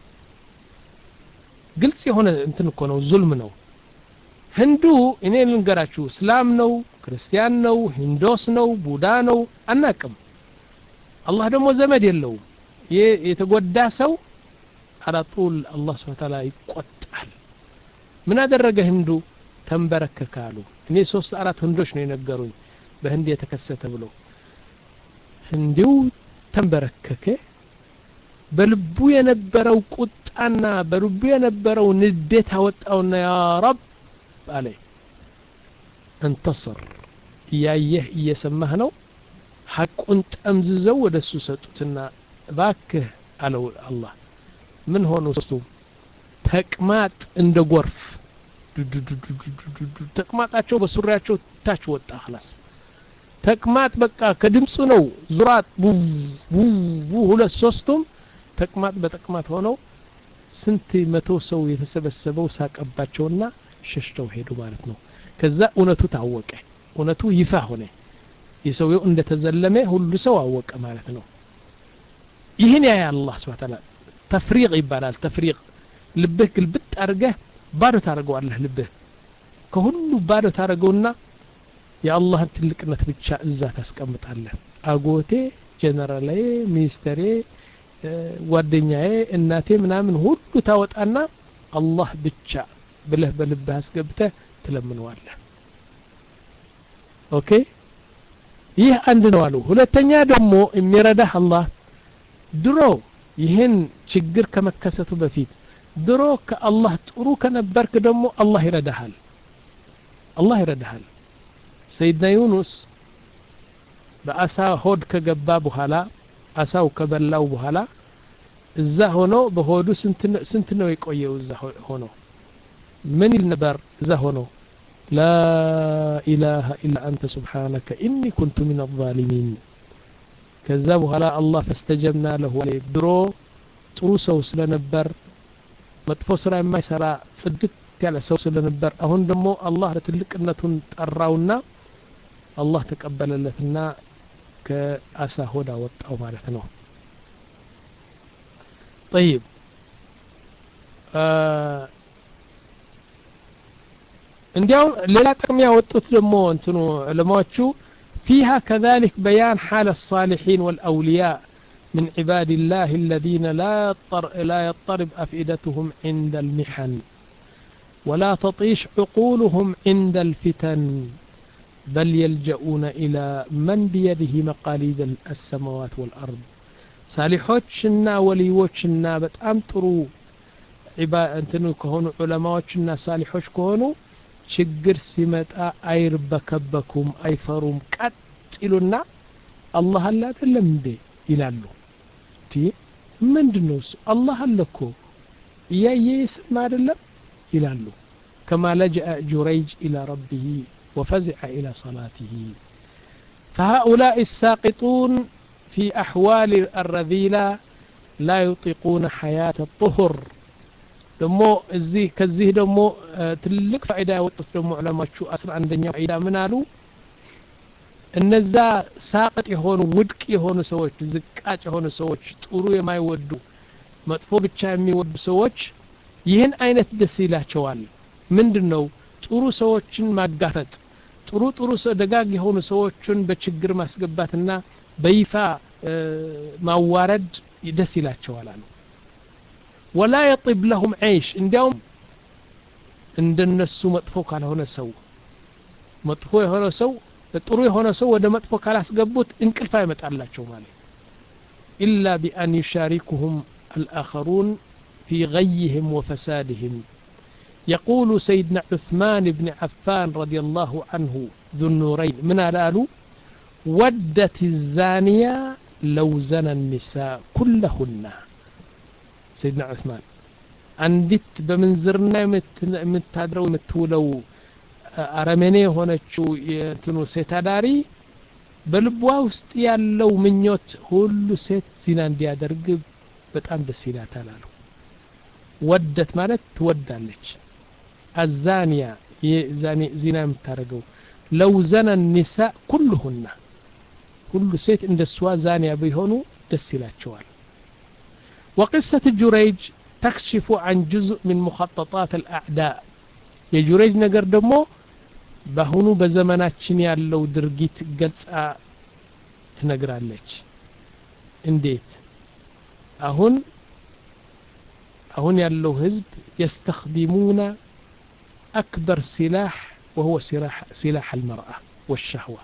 ግልጽ የሆነ እንትን እኮ ነው ዙልም ነው ህንዱ እኔ ልንገራችሁ እስላም ነው ክርስቲያን ነው ሂንዶስ ነው ቡዳ ነው አናቅም አላህ ደግሞ ዘመድ የለው የተጎዳ ሰው አራጡል አላህ Subhanahu Wa Ta'ala ይቆጣል ምን አደረገ ህንዱ ተንበረከካሉ እኔ ሶስት አራት ህንዶች ነው የነገሩኝ በህንድ የተከሰተ ብሎ ህንዱ ተንበረከከ በልቡ የነበረው ቁጣና በልቡ የነበረው ንዴት አወጣውና ያ ረብ አለ እንتصر ያየህ እየሰማህ ነው ሐቁን ጠምዝዘው ወደሱ ሰጡትና ባክህ አለው አላህ ምን ሆኖ ሶስቱ ተቅማጥ እንደ ጎርፍ ተቅማጣቸው በሱሪያቸው ታች ወጣ خلاص ተቅማጥ በቃ ከድምጹ ነው ዙራት ቡ ሁለት ሶስቱም ተቅማጥ በተቅማጥ ሆነው ስንት መቶ ሰው የተሰበሰበው ሳቀባቸውና ሸሽተው ሄዱ ማለት ነው ከዛ እውነቱ ታወቀ እውነቱ ይፋ ሆነ የሰውየው እንደተዘለመ ሁሉ ሰው አወቀ ማለት ነው ይሄን ያ አላህ Subhanahu Wa Ta'ala ተፍሪቅ ይባላል ተፍሪቅ ልብህ ግልብጥ አርገህ ባዶ ታረጋዋለህ ልብህ ከሁሉ ባዶ ታረጋውና የአላህን ትልቅነት ብቻ እዛ ታስቀምጣለህ አጎቴ ጀነራሌ ሚኒስተሬ ጓደኛዬ እናቴ ምናምን ሁሉ ታወጣና አላህ ብቻ ብለህ በልብህ አስገብተህ ትለምነዋለህ ኦኬ ይህ አንድ ነው አሉ ሁለተኛ ደግሞ የሚረዳህ አላህ ድሮ ይህን ችግር ከመከሰቱ በፊት ድሮ ከአላህ ጥሩ ከነበርክ ደግሞ አላህ ይረዳሃል አላህ ይረዳሃል ሰይድና ዩኑስ በአሳ ሆድ ከገባ በኋላ አሳው ከበላው በኋላ እዛ ሆኖ በሆዱ ስንት ስንት ነው የቆየው እዛ ሆኖ ምን ይል ነበር እዛ ሆኖ لا إله إلا أنت سبحانك إني كنت من الظالمين ከዛ በኋላ አላህ ፈስተጀብና له ድሮ ጥሩ ሰው ስለነበር መጥፎ ስራ የማይሰራ ጽድቅ ያለ ሰው ስለነበር አሁን ደግሞ አላህ በትልቅነቱን ጠራውና አላህ ተቀበለለትና ከአሳ ሆድ አወጣው ማለት ነው طيب እንዲያው ሌላ ጥቅም ያወጡት ደግሞ እንትኑ ዑለማዎቹ فيها كذلك بيان حال الصالحين والأولياء من عباد الله الذين لا يضطر لا يضطرب أفئدتهم عند المحن ولا تطيش عقولهم عند الفتن بل يلجؤون إلى من بيده مقاليد السماوات والأرض صالحوችና ወሊዮችና በጣም ጥሩ ዒባ እንትኑ ከሆኑ ዑለማዎችና ሳሊሖች ከሆኑ ችግር ሲመጣ አይርበከበኩም አይፈሩም ቀጥ ይሉና አላህ አለ አይደለም እንዴ ይላሉ ቲ ምንድነው አላህ አለኮ ያየስም አይደለም ይላሉ كما لجأ جريج إلى ربه وفزع إلى صلاته فهؤلاء الساقطون في أحوال الرذيلة لا يطيقون حياة الطهر دمو الزيه كزيه دمو تلك فائدة وطف دمو علماء شو أصلا عندنا فائدة منالو النزا ساقط يهونو ودك يهونو سووش زكاة يهونو سووش تقولوا يما يودو مطفو بتشامي يودو سووش يهن أين تدسيلة شوال من دنو ጥሩ ሰዎችን ማጋፈጥ ጥሩ ጥሩ ደጋግ የሆኑ ሰዎችን በችግር ማስገባትና በይፋ ማዋረድ ደስ ይላቸዋል አሉ ولا يطيب لهم عيش እንዲያውም እንደነሱ መጥፎ ካልሆነ ሰው መጥፎ የሆነ ሰው ጥሩ የሆነ ሰው ወደ መጥፎ ካላስገቡት እንቅልፍ አይመጣላቸው ማለት إلا بأن يشاركهم الآخرون في غيهم وفسادهم يقول سيدنا عثمان بن عفان رضي الله عنه ذو النورين من قالوا ودت الزانية لو زنى النساء كلهن سيدنا عثمان عندت بمنزرنا متادروا متولو أرمني هونچو ينتنو سيتاداري بلبوا ውስጥ ያለው ምኞት ሁሉ ሴት ዚና እንዲያደርግ በጣም ደስ ይላታል አሉ ወደት ማለት ትወዳለች الزانية زاني زنا متارجو لو زنى النساء كلهن كل سيت عند السوا زانية بيهونو دسيلاتشوال وقصة جريج تكشف عن جزء من مخططات الأعداء يا جريج نجر دمو بهونو بزماناتشن يالو درجيت قلصا تنقرالك انديت اهون اهون يالو حزب يستخدمون أكبر سلاح وهو سلاح سلاح المرأة والشهوة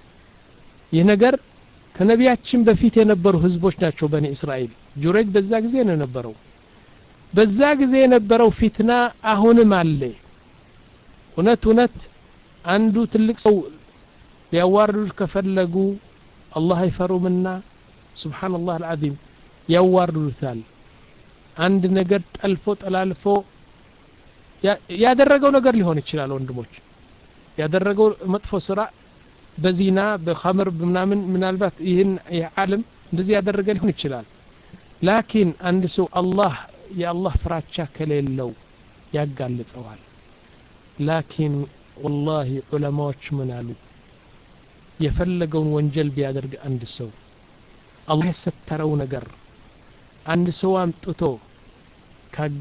ينقر كنبياتشن بفيت ينبروا حزبوش ناتشو بني إسرائيل جريج بزاق زين ينبروا بزاق زين ينبروا فتنة أهون مالي ونت ونت عنده تلك سو يواردوا كفلقوا الله يفروا منا سبحان الله العظيم يواردوا ثال عند نقر ألفوت الألفو ያደረገው ነገር ሊሆን ይችላል ወንድሞች ያደረገው መጥፎ ስራ በዚና በኸምር በምናምን ምናልባት ይህን የዓለም እንደዚህ ያደረገ ሊሆን ይችላል ላኪን አንድ ሰው አላህ የአላህ ፍራቻ ከሌለው ያጋልጠዋል ላኪን والله ዑለማዎች ምን አሉ የፈለገውን ወንጀል ቢያደርግ አንድ ሰው አላህ የሰተረው ነገር አንድ ሰው አምጥቶ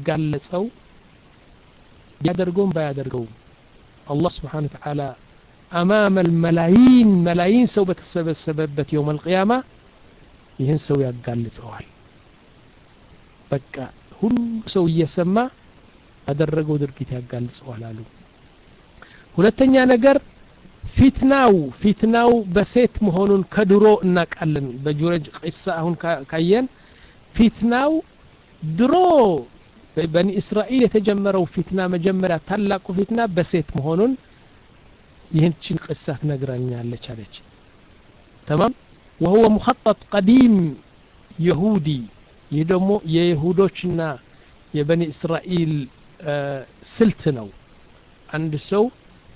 ካጋለጸው ያደርገውም ባያደርገውም አላህ Subhanahu Wa Ta'ala أمام الملايين ملايين سو بتسبب سببت يوم القيامة ይህን ሰው ያጋልጸዋል በቃ ሁሉ ሰው እየሰማ ያደረገው ድርጊት ያጋልጸዋል አሉ ሁለተኛ ነገር ፊትናው ፊትናው በሴት መሆኑን ከድሮ እናቃለን በጁረጅ ቂሳ አሁን ካየን ፊትናው ድሮ በበኒ እስራኤል የተጀመረው ፊትና መጀመሪያ ታላቁ ፊትና በሴት መሆኑን ይህችን ቂሳ ትነግራኛለች አለች تمام وهو مخطط قديم يهودي يدمو يهودوچنا يبني اسرائيل سلت ነው አንድ ሰው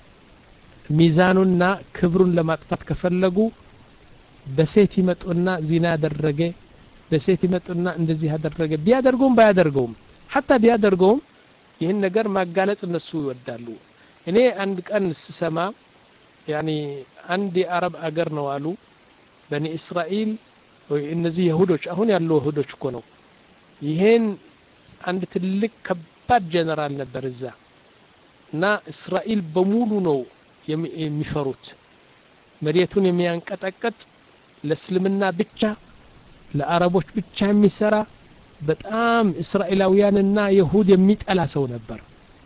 ሚዛኑና ክብሩን ለማጥፋት ከፈለጉ በሴት ይመጡና ዚና ያደረገ በሴት ይመጡና እንደዚህ ያደረገ ቢያደርጉም ባያደርጉም حتى ቢያደርጉም ይህን ነገር ማጋለጽ እነሱ ይወዳሉ እኔ አንድ ቀን ስሰማ يعني አንድ የአረብ አገር ነው አሉ በኒ እስራኤል ወይ እነዚህ ይሁዶች አሁን ያለው ይሁዶች እኮ ነው ይሄን አንድ ትልቅ ከባድ ጀነራል ነበር እዛ እና እስራኤል በሙሉ ነው የሚፈሩት መሬቱን የሚያንቀጠቀጥ ለእስልምና ብቻ ለአረቦች ብቻ የሚሰራ በጣም እስራኤላውያንና ይሁድ የሚጠላ ሰው ነበር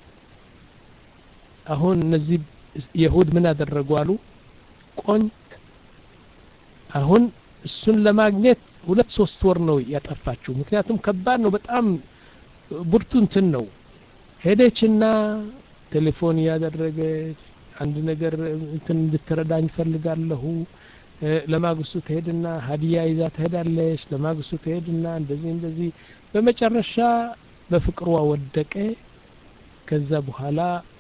አሁን እነዚህ ይሁድ ምን አደረጉ አሉ ቆን አሁን እሱን ለማግኘት ሁለት ሶስት ወር ነው ያጠፋችው ምክንያቱም ከባድ ነው በጣም ብርቱ እንትን ነው ሄደችና ቴሌፎን ያደረገች አንድ ነገር እንትን እንድትረዳኝ ፈልጋለሁ ለማግስቱ ትሄድና ሀዲያ ይዛ ትሄዳለች ለማግስቱ ትሄድና እንደዚህ እንደዚህ በመጨረሻ በፍቅሯ ወደቀ ከዛ በኋላ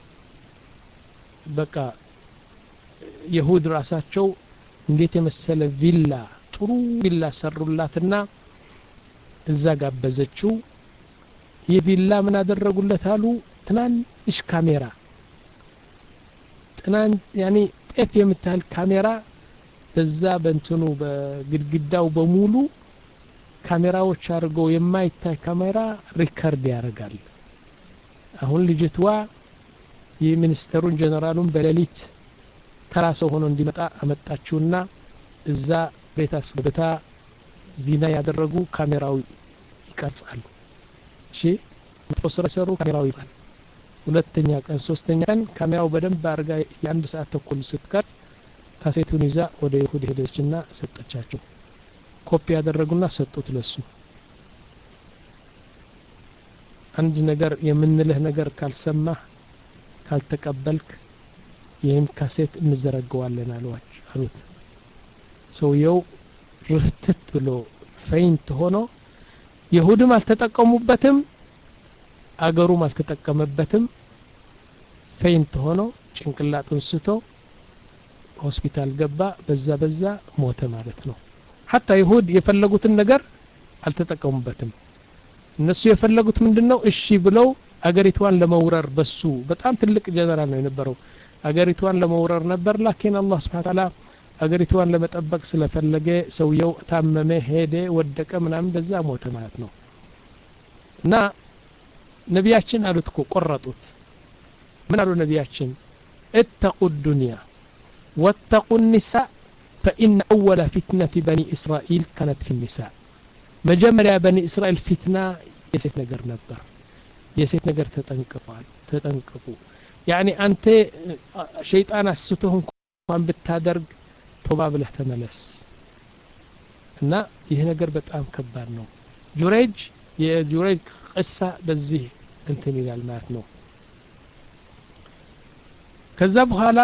በቃ ይሁድ ራሳቸው እንዴት የመሰለ ቪላ ጥሩ ቪላ ሰሩላትና እዛ ጋበዘችው የቪላ ምን አደረጉለት አሉ ትናንሽ ካሜራ ትናን ያኒ ጤፍ የምታህል ካሜራ በዛ በእንትኑ በግድግዳው በሙሉ ካሜራዎች አድርገው የማይታይ ካሜራ ሪከርድ ያደርጋል አሁን ልጅቷ የሚኒስተሩን ጀነራሉን በሌሊት ተራሰው ሆኖ እንዲመጣ አመጣችውና እዛ ቤት አስገብታ ዚና ያደረጉ ካሜራው ይቀርጻሉ እሺ ተወሰረሰሩ ካሜራው ይባል ሁለተኛ ቀን ሶስተኛ ቀን ካሜራው በደንብ አርጋ የአንድ ሰዓት ተኩል ስትቀርጽ ካሴቱን ይዛ ወደ ይሁድ ሄደችና ሰጠቻቸው ኮፒ ያደረጉና ሰጡት ለሱ አንድ ነገር የምንልህ ነገር ካልሰማ ካልተቀበልክ ይህን ካሴት እንዘረጋዋለን አሏች አሉት ሰውየው ርፍትት ብሎ ፈይንት ሆኖ ይሁድም አልተጠቀሙበትም አገሩም አልተጠቀመበትም ፈይንት ሆኖ ጭንቅላቱን ስቶ ሆስፒታል ገባ በዛ በዛ ሞተ ማለት ነው حتى ይሁድ የፈለጉትን ነገር አልተጠቀሙበትም እነሱ የፈለጉት ምንድነው እሺ ብለው አገሪቷን ለመውረር በሱ በጣም ትልቅ ጀነራል ነው የነበረው አገሪቷን ለመውረር ነበር ላኪን አላህ Subhanahu Ta'ala አገሪቷን ለመጠበቅ ስለፈለገ ሰውየው ታመመ ሄደ ወደቀ ምናምን በዛ ሞተ ማለት ነው እና ነቢያችን አሉት እኮ ቆረጡት ምን አሉ ነቢያችን اتقوا الدنيا واتقوا النساء فإن أول فتنة بني إسرائيل كانت في النساء مجمريا بني إسرائيل فتنة የሴት ነገር ነበር የሴት ነገር ተጠንቅቋል ተጠንቅቁ يعني أنت شيطان አስተውም እንኳን ብታደርግ ቶባ ብለህ ተመለስ እና ይሄ ነገር በጣም ከባድ ነው ጁረጅ የጁረጅ ቅሳ በዚህ እንትን ይላል ማለት ነው ከዛ በኋላ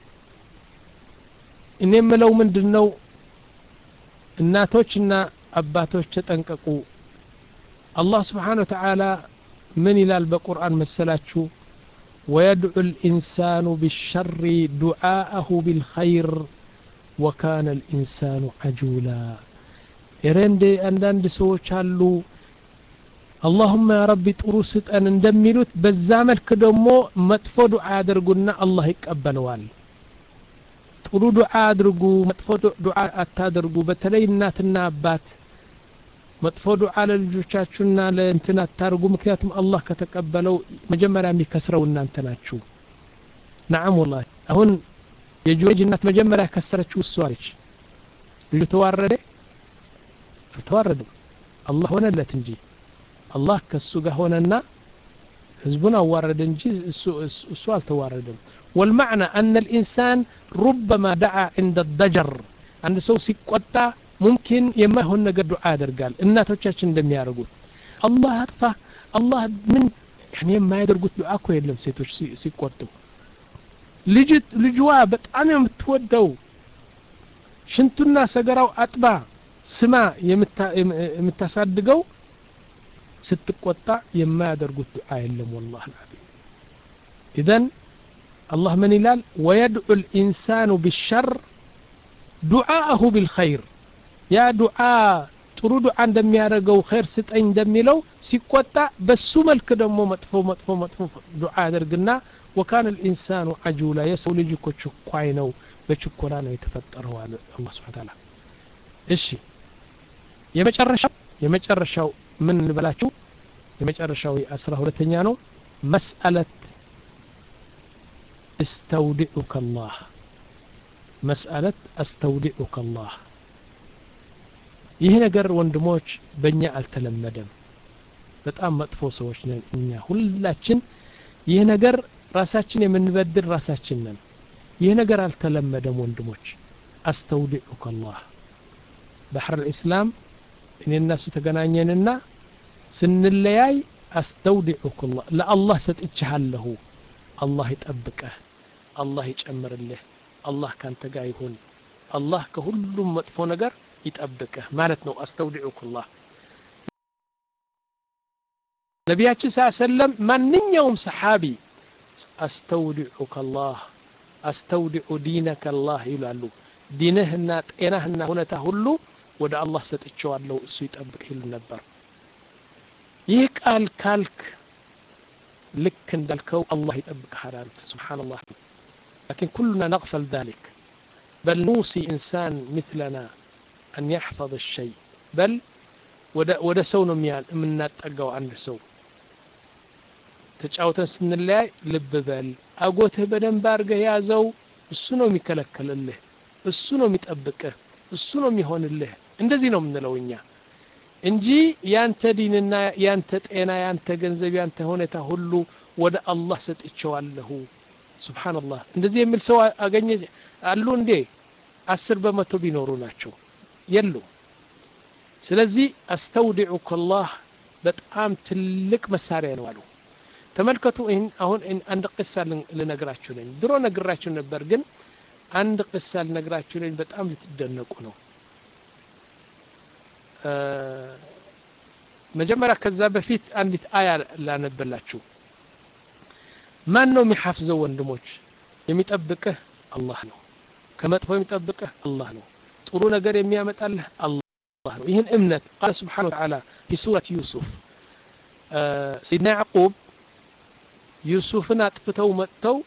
እኔ የምለው ምንድነው እናቶችና አባቶች ተጠንቀቁ አላህ Subhanahu Wa Ta'ala ምን ይላል በቁርአን መሰላችሁ ويدعو الإنسان بالشر دعاءه بالخير وكان الإنسان عجولا إرند عندند سوچ አሉ اللهم يا ربي ጥሩ ስጠን እንደሚሉት በዛ መልክ ደግሞ መጥፎ ዱዓ ያደርጉና አላህ ይቀበለዋል ጥሩ ዱዓ አድርጉ መጥፎ ዱዓ አታድርጉ በተለይ እናትና አባት መጥፎ ዱዓ ለልጆቻችሁና ለእንትና አታርጉ ምክንያቱም አላህ ከተቀበለው መጀመሪያ የሚከስረው እናንተ ናችሁ نعم والله አሁን የጁረይጅ እናት መጀመሪያ ከሰረችው እሷ አለች ልጁ ተዋረደ አልተዋረደም አላህ ሆነለት እንጂ አላህ ከሱ ጋር ሆነና ህዝቡን አዋረደ እንጂ እሱ እሱ አልተዋረደም والمعنى أن الإنسان ربما دعا عند الضجر عند سو ሲቆጣ ممكن የማይሆን ነገር ዱዓ ያደርጋል እናቶቻችን እንደሚያደርጉት አላህ አጥፋ አላህ ምን يعني የማያደርጉት ዱዓ እኮ የለም ሴቶች ሲቆጡ ልጅ ልጅዋ በጣም የምትወደው ሽንቱና ሰገራው አጥባ ስማ የምታሳድገው ስትቆጣ የማያደርጉት ዱዓ የለም والله العظيم اذا الله من يلال ويدعو الانسان بالشر دعاءه بالخير يا دعاء ጥሩ ዱዓ እንደሚያደርገው ኸይር ስጠኝ እንደሚለው ሲቆጣ በሱ መልክ ደግሞ መጥፎ መጥፎ መጥፎ ዱዓ ያደርግና وكان الانسان عجولا የሰው ልጅ እኮ ችኳይ ነው በችኮላ ነው የተፈጠረው አለ አላህ Subhanahu Wa Ta'ala እሺ የመጨረሻው የመጨረሻው ምን እንበላችሁ የመጨረሻው አስራ ሁለተኛ ነው መስአለት استودعك الله مسألة استودعك الله ይሄ ነገር ወንድሞች በእኛ አልተለመደም በጣም መጥፎ ሰዎች ነን እኛ ሁላችን ይሄ ነገር ራሳችን የምንበድል ራሳችን ነን ይሄ ነገር አልተለመደም ወንድሞች استودعك الله بحر الإسلام እኔና እሱ ተገናኘንና ስንለያይ استودعك الله ለአላህ ሰጥቻለሁ አላህ ይጠብቀህ አላህ ይጨምርልህ አላህ ካንተ ጋር ይሁን አላህ ከሁሉም መጥፎ ነገር ይጠብቀህ ማለት ነው استودعك الله ነብያችን ሰለላሁ ማንኛውም ሰሃቢ استودعك الله استودع دينك الله ይላሉ ዲንህና ጤናህና ሁነታ ሁሉ ወደ አላህ ሰጥቻለሁ እሱ ይጠብቅህ ይል ነበር ይህ ቃል ካልክ لك እንዳልከው الله يطبقها አንተ سبحان الله لكن كلنا نغفل ذلك بل نوصي إنسان مثلنا أن يحفظ الشيء بل ወደ ሰው ነው የምናጠጋው አንድ ሰው ተጫውተን ስንለያይ ልብ በል አጎትህ በደንብ አድርገህ ያዘው እሱ ነው የሚከለከልልህ እሱ ነው የሚጠብቅህ እሱ ነው የሚሆንልህ እንደዚህ ነው የምንለው እኛ እንጂ ያንተ ዲንና ያንተ ጤና ያንተ ገንዘብ ያንተ ሁኔታ ሁሉ ወደ አላህ ሰጥቼዋለሁ ሱብሃንአላህ እንደዚህ የሚል ሰው አገኘ አሉ እንዴ አስር በመቶ ቢኖሩ ናቸው የሉ ስለዚህ استودعك الله በጣም ትልቅ መሳሪያ ነው አሉ ተመልከቱ ይሄን አሁን አንድ ቅሳ ልነግራችሁ ነኝ ድሮ ነግራችሁ ነበር ግን አንድ ቅሳ ልነግራችሁ ነኝ በጣም ልትደነቁ ነው መጀመሪያ ከዛ በፊት አንዲት አያ ላነበላችሁ ማን ነው የሚሐፍዘው ወንድሞች የሚጠብቅህ አላህ ነው ከመጥፎ የሚጠብቅህ አላህ ነው ጥሩ ነገር የሚያመጣልህ አላህ ነው ይሄን እምነት قال سبحانه وتعالى في سورة يوسف سيدنا يعقوب يوسفን አጥፍተው መጥተው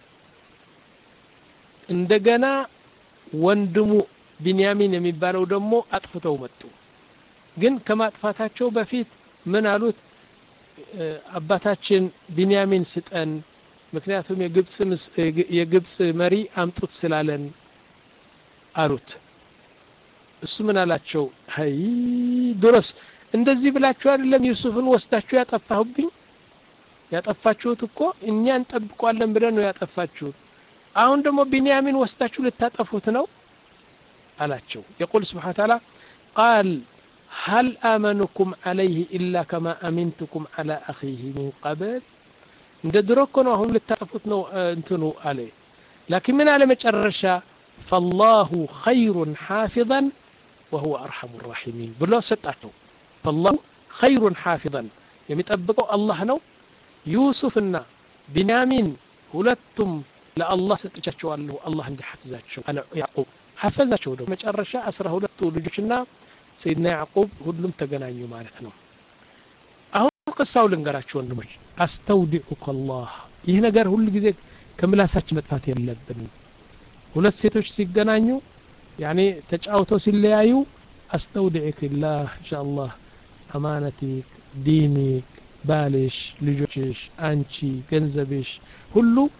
እንደገና ወንድሙ ቢንያሚን የሚባለው ደግሞ አጥፍተው መጡ ግን ከማጥፋታቸው በፊት ምን አሉት አባታችን ቢንያሚን ስጠን ምክንያቱም የግብጽ የግብጽ መሪ አምጡት ስላለን አሉት እሱ ምን አላቸው አይ ድረስ እንደዚህ ብላችሁ አይደለም ዩሱፍን ወስዳችሁ ያጠፋሁብኝ ያጠፋችሁት እኮ እኛን ጠብቋለን ብለን ነው ያጠፋችሁት አሁን ደግሞ ቢንያሚን ወስዳችሁ ልታጠፉት ነው አላቸው يقول سبحانه وتعالى قال هل آمنكم عليه إلا كما أمنتكم على أخيه من قبل እንደ ድሮኮ ነው አሁን ልታጠፉት ነው እንትኑ አለ لكن من على መጨረሻ فالله خير حافظا وهو أرحم الراحمين ብሎ ሰጣቸው فالله خير حافظا የሚጠብቀው አላህ ነው ዩሱፍና ቢንያሚን ሁለቱም ለአላህ ሰጥቻቸዋለሁ አላህ እንዲሐፍዛቸው አለ ያዕቆብ حفظቸው ደግሞ መጨረሻ አስራ ሁለቱ ልጆችና سيدنا يعقوب ሁሉም ተገናኙ ማለት ነው አሁን ቅሳው ልንገራችሁ ወንድሞች استودعك الله ይህ ነገር ሁሉ ጊዜ ከምላሳችን መጥፋት የለብንም ሁለት ሴቶች ሲገናኙ يعني ተጫውተው ሲለያዩ استودعك الله ان شاء الله امانتك دينك بالش ልጆችሽ አንቺ ገንዘብሽ ሁሉ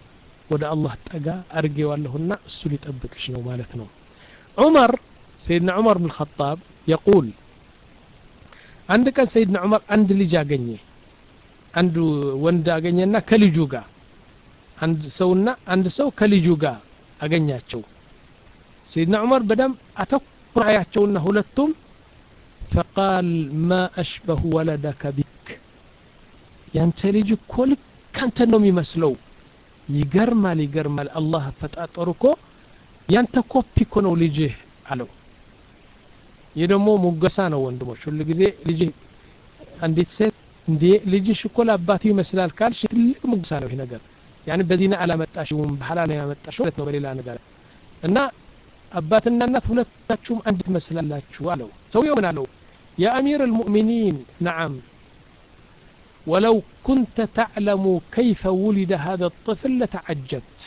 ወደ አላህ ጠጋ አርጌዋለሁና እሱ ሊጠብቅሽ ነው ማለት ነው ዑመር ሰይድና ዑመር ብን ኸጣብ يقول አንድ ቀን ሰይድና ዑመር አንድ ልጅ አገኘ አንድ ወንድ አገኘና ከልጁ ጋር አንድ ሰውና አንድ ሰው ከልጁ ጋር አገኛቸው ሰይድና ዑመር በደም አተኩር አያቸውና ሁለቱም فقال ما أشبه ولدك بك ያንተ ልጅ እኮ ልክ ካንተ ነው የሚመስለው ይገርማል ይገርማል አላህ ፈጣጠሩ እኮ ያንተ ኮፒ እኮ ነው ልጅህ አለው የደሞ ሙገሳ ነው ወንድሞች ሁሉ ጊዜ ልጅ አንዲት ሴት እንዴ ልጅሽ እኮ ለአባቱ ይመስላል ካልሽ ትልቅ ሙገሳ ነው ይሄ ነገር يعني በዚህና አላመጣሽውም በሐላል ነው ያመጣሽው ማለት ነው በሌላ ነገር እና አባትና እናት ሁለታችሁም አንድ ትመስላላችሁ አለው ሰውየው ምን አለው يا أمير المؤمنين نعم ولو كنت تعلم كيف ولد هذا الطفل لتعجبت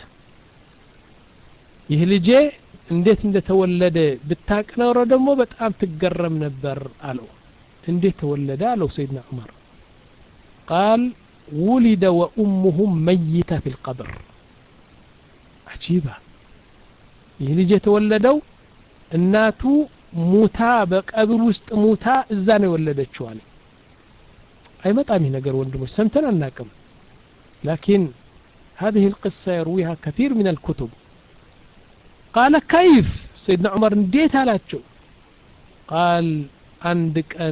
يهلجي እንዴት እንደተወለደ ብታቅ ነው ደግሞ በጣም ትገረም ነበር አለው እንዴት ተወለደ አለው ሰይድና ዑመር قال ولد وامه ميته في القبر عجيبه يهلجي ተወለደው እናቱ ሙታ በቀብር ውስጥ ሙታ እዛ ነው የወለደችው አለ አይመጣም ይሄ ነገር ወንድሞች ሰምተን አናቅም لكن هذه القصة يرويها كثير من الكتب قال كيف سيدنا عمر نديت አላቸው قال عندك أن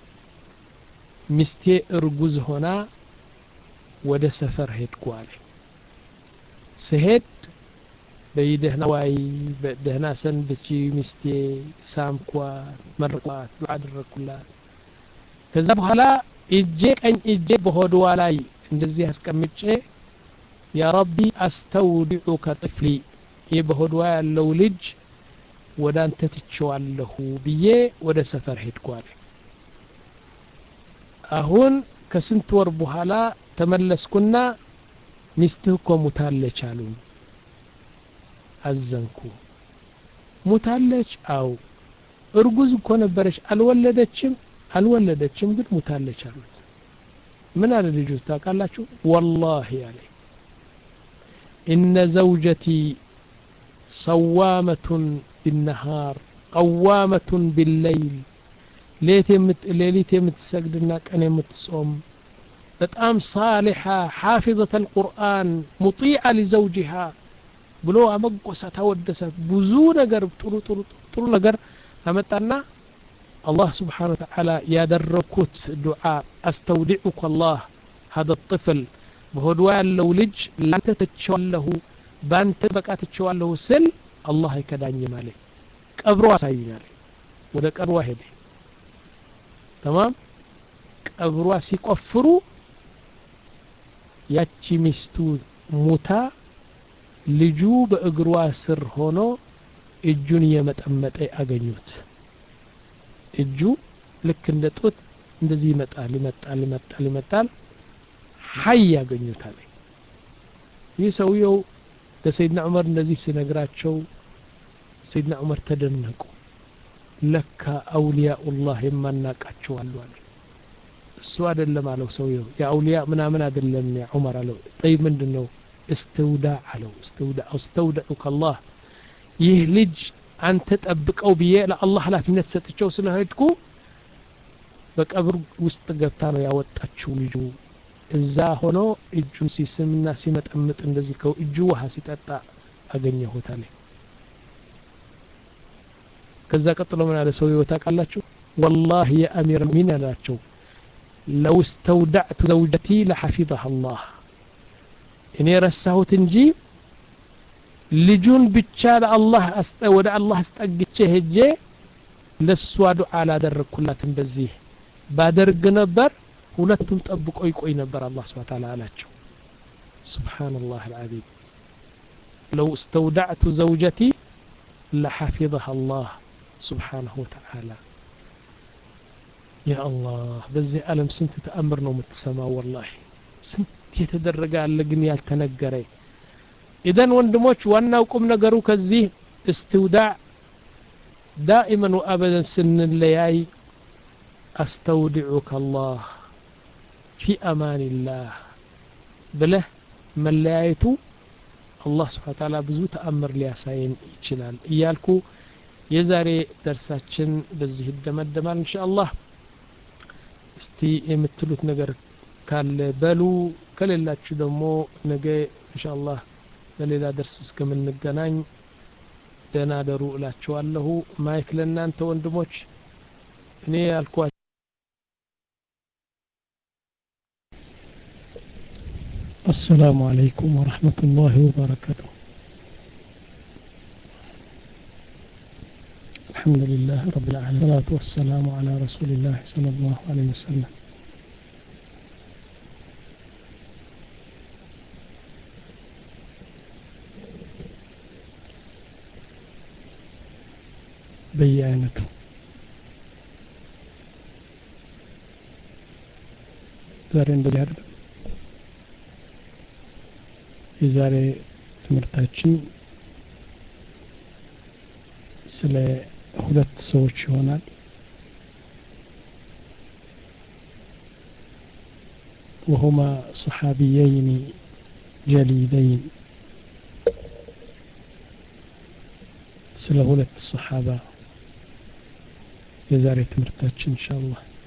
مستي እርጉዝ ሆና ወደ ሰፈር ሄድኩ አለ ስሄድ በይደህና ዋይ በደህና ሰንብቺ ሚስቴ ሳምኳ መርቋት ዱዓ አደረኩላት ከዛ በኋላ እጄ ቀኝ እጄ በሆድዋ ላይ እንደዚህ አስቀምጬ ያ ረቢ አስተውዲዑከ ጥፍሊ የበሆድዋ ያለው ልጅ ወዳንተ ትቼዋለሁ ብዬ ወደ ሰፈር ሄድኩ አለ አሁን ከስንት ወር በኋላ ተመለስኩና ሚስትህ እኮ ሙታለች አሉኝ አዘንኩ ሙታለች አው እርጉዝ እኮ ነበረች አልወለደችም አልወለደችም ግን ሙታለች አሉት ምን አለ ልጁ ታውቃላችሁ والله ያለ ان زوجتي صوامة بالنهار قوامة بالليل ليت يمت ليلت يمتسجدنا كان يمتصوم በጣም صالحة حافظة القرآن مطيعة لزوجها ብሎ አመቆሳ ተወደሰት ብዙ ነገር ጥሩ ጥሩ ጥሩ ነገር አመጣና الله سبحانه وتعالى ያደረኩት ዱዓ አስተውዲዑከ الله هذا الطفل በሆድዋ ያለው ልጅ ላንተ ተቸዋለሁ ባንተ በቃ ተቸዋለሁ ስል الله ይከዳኝ ማለት ቀብሩ አሳይኛል ወደ ቀብሩ ሄደ تمام ቀብሩ ሲቆፍሩ ያቺ ሚስቱ ሙታ ልጁ በእግሯ ስር ሆኖ እጁን የመጠመጠ አገኙት እጁ ልክ እንደ ጡት እንደዚህ ይመጣል ይመጣል ይመጣል ይመጣል ሐይ ያገኙታል ይህ ሰውየው ለሰይድና ዑመር እንደዚህ ሲነግራቸው ሰይድና ዑመር ተደነቁ ለካ አውሊያኡላህ የማናቃቸው አሉ አለ እሱ አይደለም አለው ሰውየው የአውሊያ ምናምን አይደለም ያ ዑመር አለው طيب ምንድነው استودع علو استودع استودعك الله ይህ ልጅ አንተ ጠብቀው ብዬ ለአላህ ኃላፊነት ሰጥቼው ስለሄድኩ በቀብር ውስጥ ገብታ ነው ያወጣችው ልጁ እዛ ሆኖ እጁን ሲስምና ሲመጠምጥ እንደዚህ ከው እጁ ውሃ ሲጠጣ አገኘሁት አለ ከዛ ቀጥሎ ምን አለ ሰውየው ታውቃላችሁ والله يا امير المؤمنين አላቸው لو استودعت زوجتي لحفظها الله እኔ ረሳሁት እንጂ ልጁን ብቻ ለአላህ ወደ አላህ አስጠግቼ ሄጄ ለሷ ዱዓ አላደረኩላትም በዚህ ባደርግ ነበር ሁለቱም ጠብቆ ይቆይ ነበር አላህ Subhanahu Wa Ta'ala አላቸው سبحان الله العظيم لو استودعت زوجتي لحفظها الله سبحانه وتعالى يا الله በዚህ ዓለም ስንት ተአምር ነው የምትሰማው والله ስንት የተደረገ አለ ግን ያልተነገረ اذا ወንድሞች ዋናው ቁም ነገሩ ከዚህ استوداع دائما وابدا ስንለያይ استودعك الله في امان الله ብለህ መለያየቱ አላህ ስብሐ ወተዓላ ብዙ ተአምር ሊያሳየን ይችላል እያልኩ የዛሬ ደርሳችን በዚህ ይደመደማል ኢንሻአላህ። እስቲ የምትሉት ነገር ካለ በሉ፣ ከሌላችሁ ደግሞ ነገ ኢንሻአላህ በሌላ ደርስ እስከምንገናኝ ደህና ደሩ እላችኋለሁ። ማይክ ለእናንተ ወንድሞች። እኔ ያልኳችሁ السلام عليكم ورحمة الله وبركاته. الحمد لله رب العالمين، والصلاة والسلام على رسول الله صلى الله عليه وسلم. በየአይነቱ ዛሬ እንደዚህ አይደለም። የዛሬ ትምህርታችን ስለ ሁለት ሰዎች ይሆናል። وهما صحابيين جليلين ስለ ሁለት ሰሃባ የዛሬ ትምህርታችን ኢንሻአላህ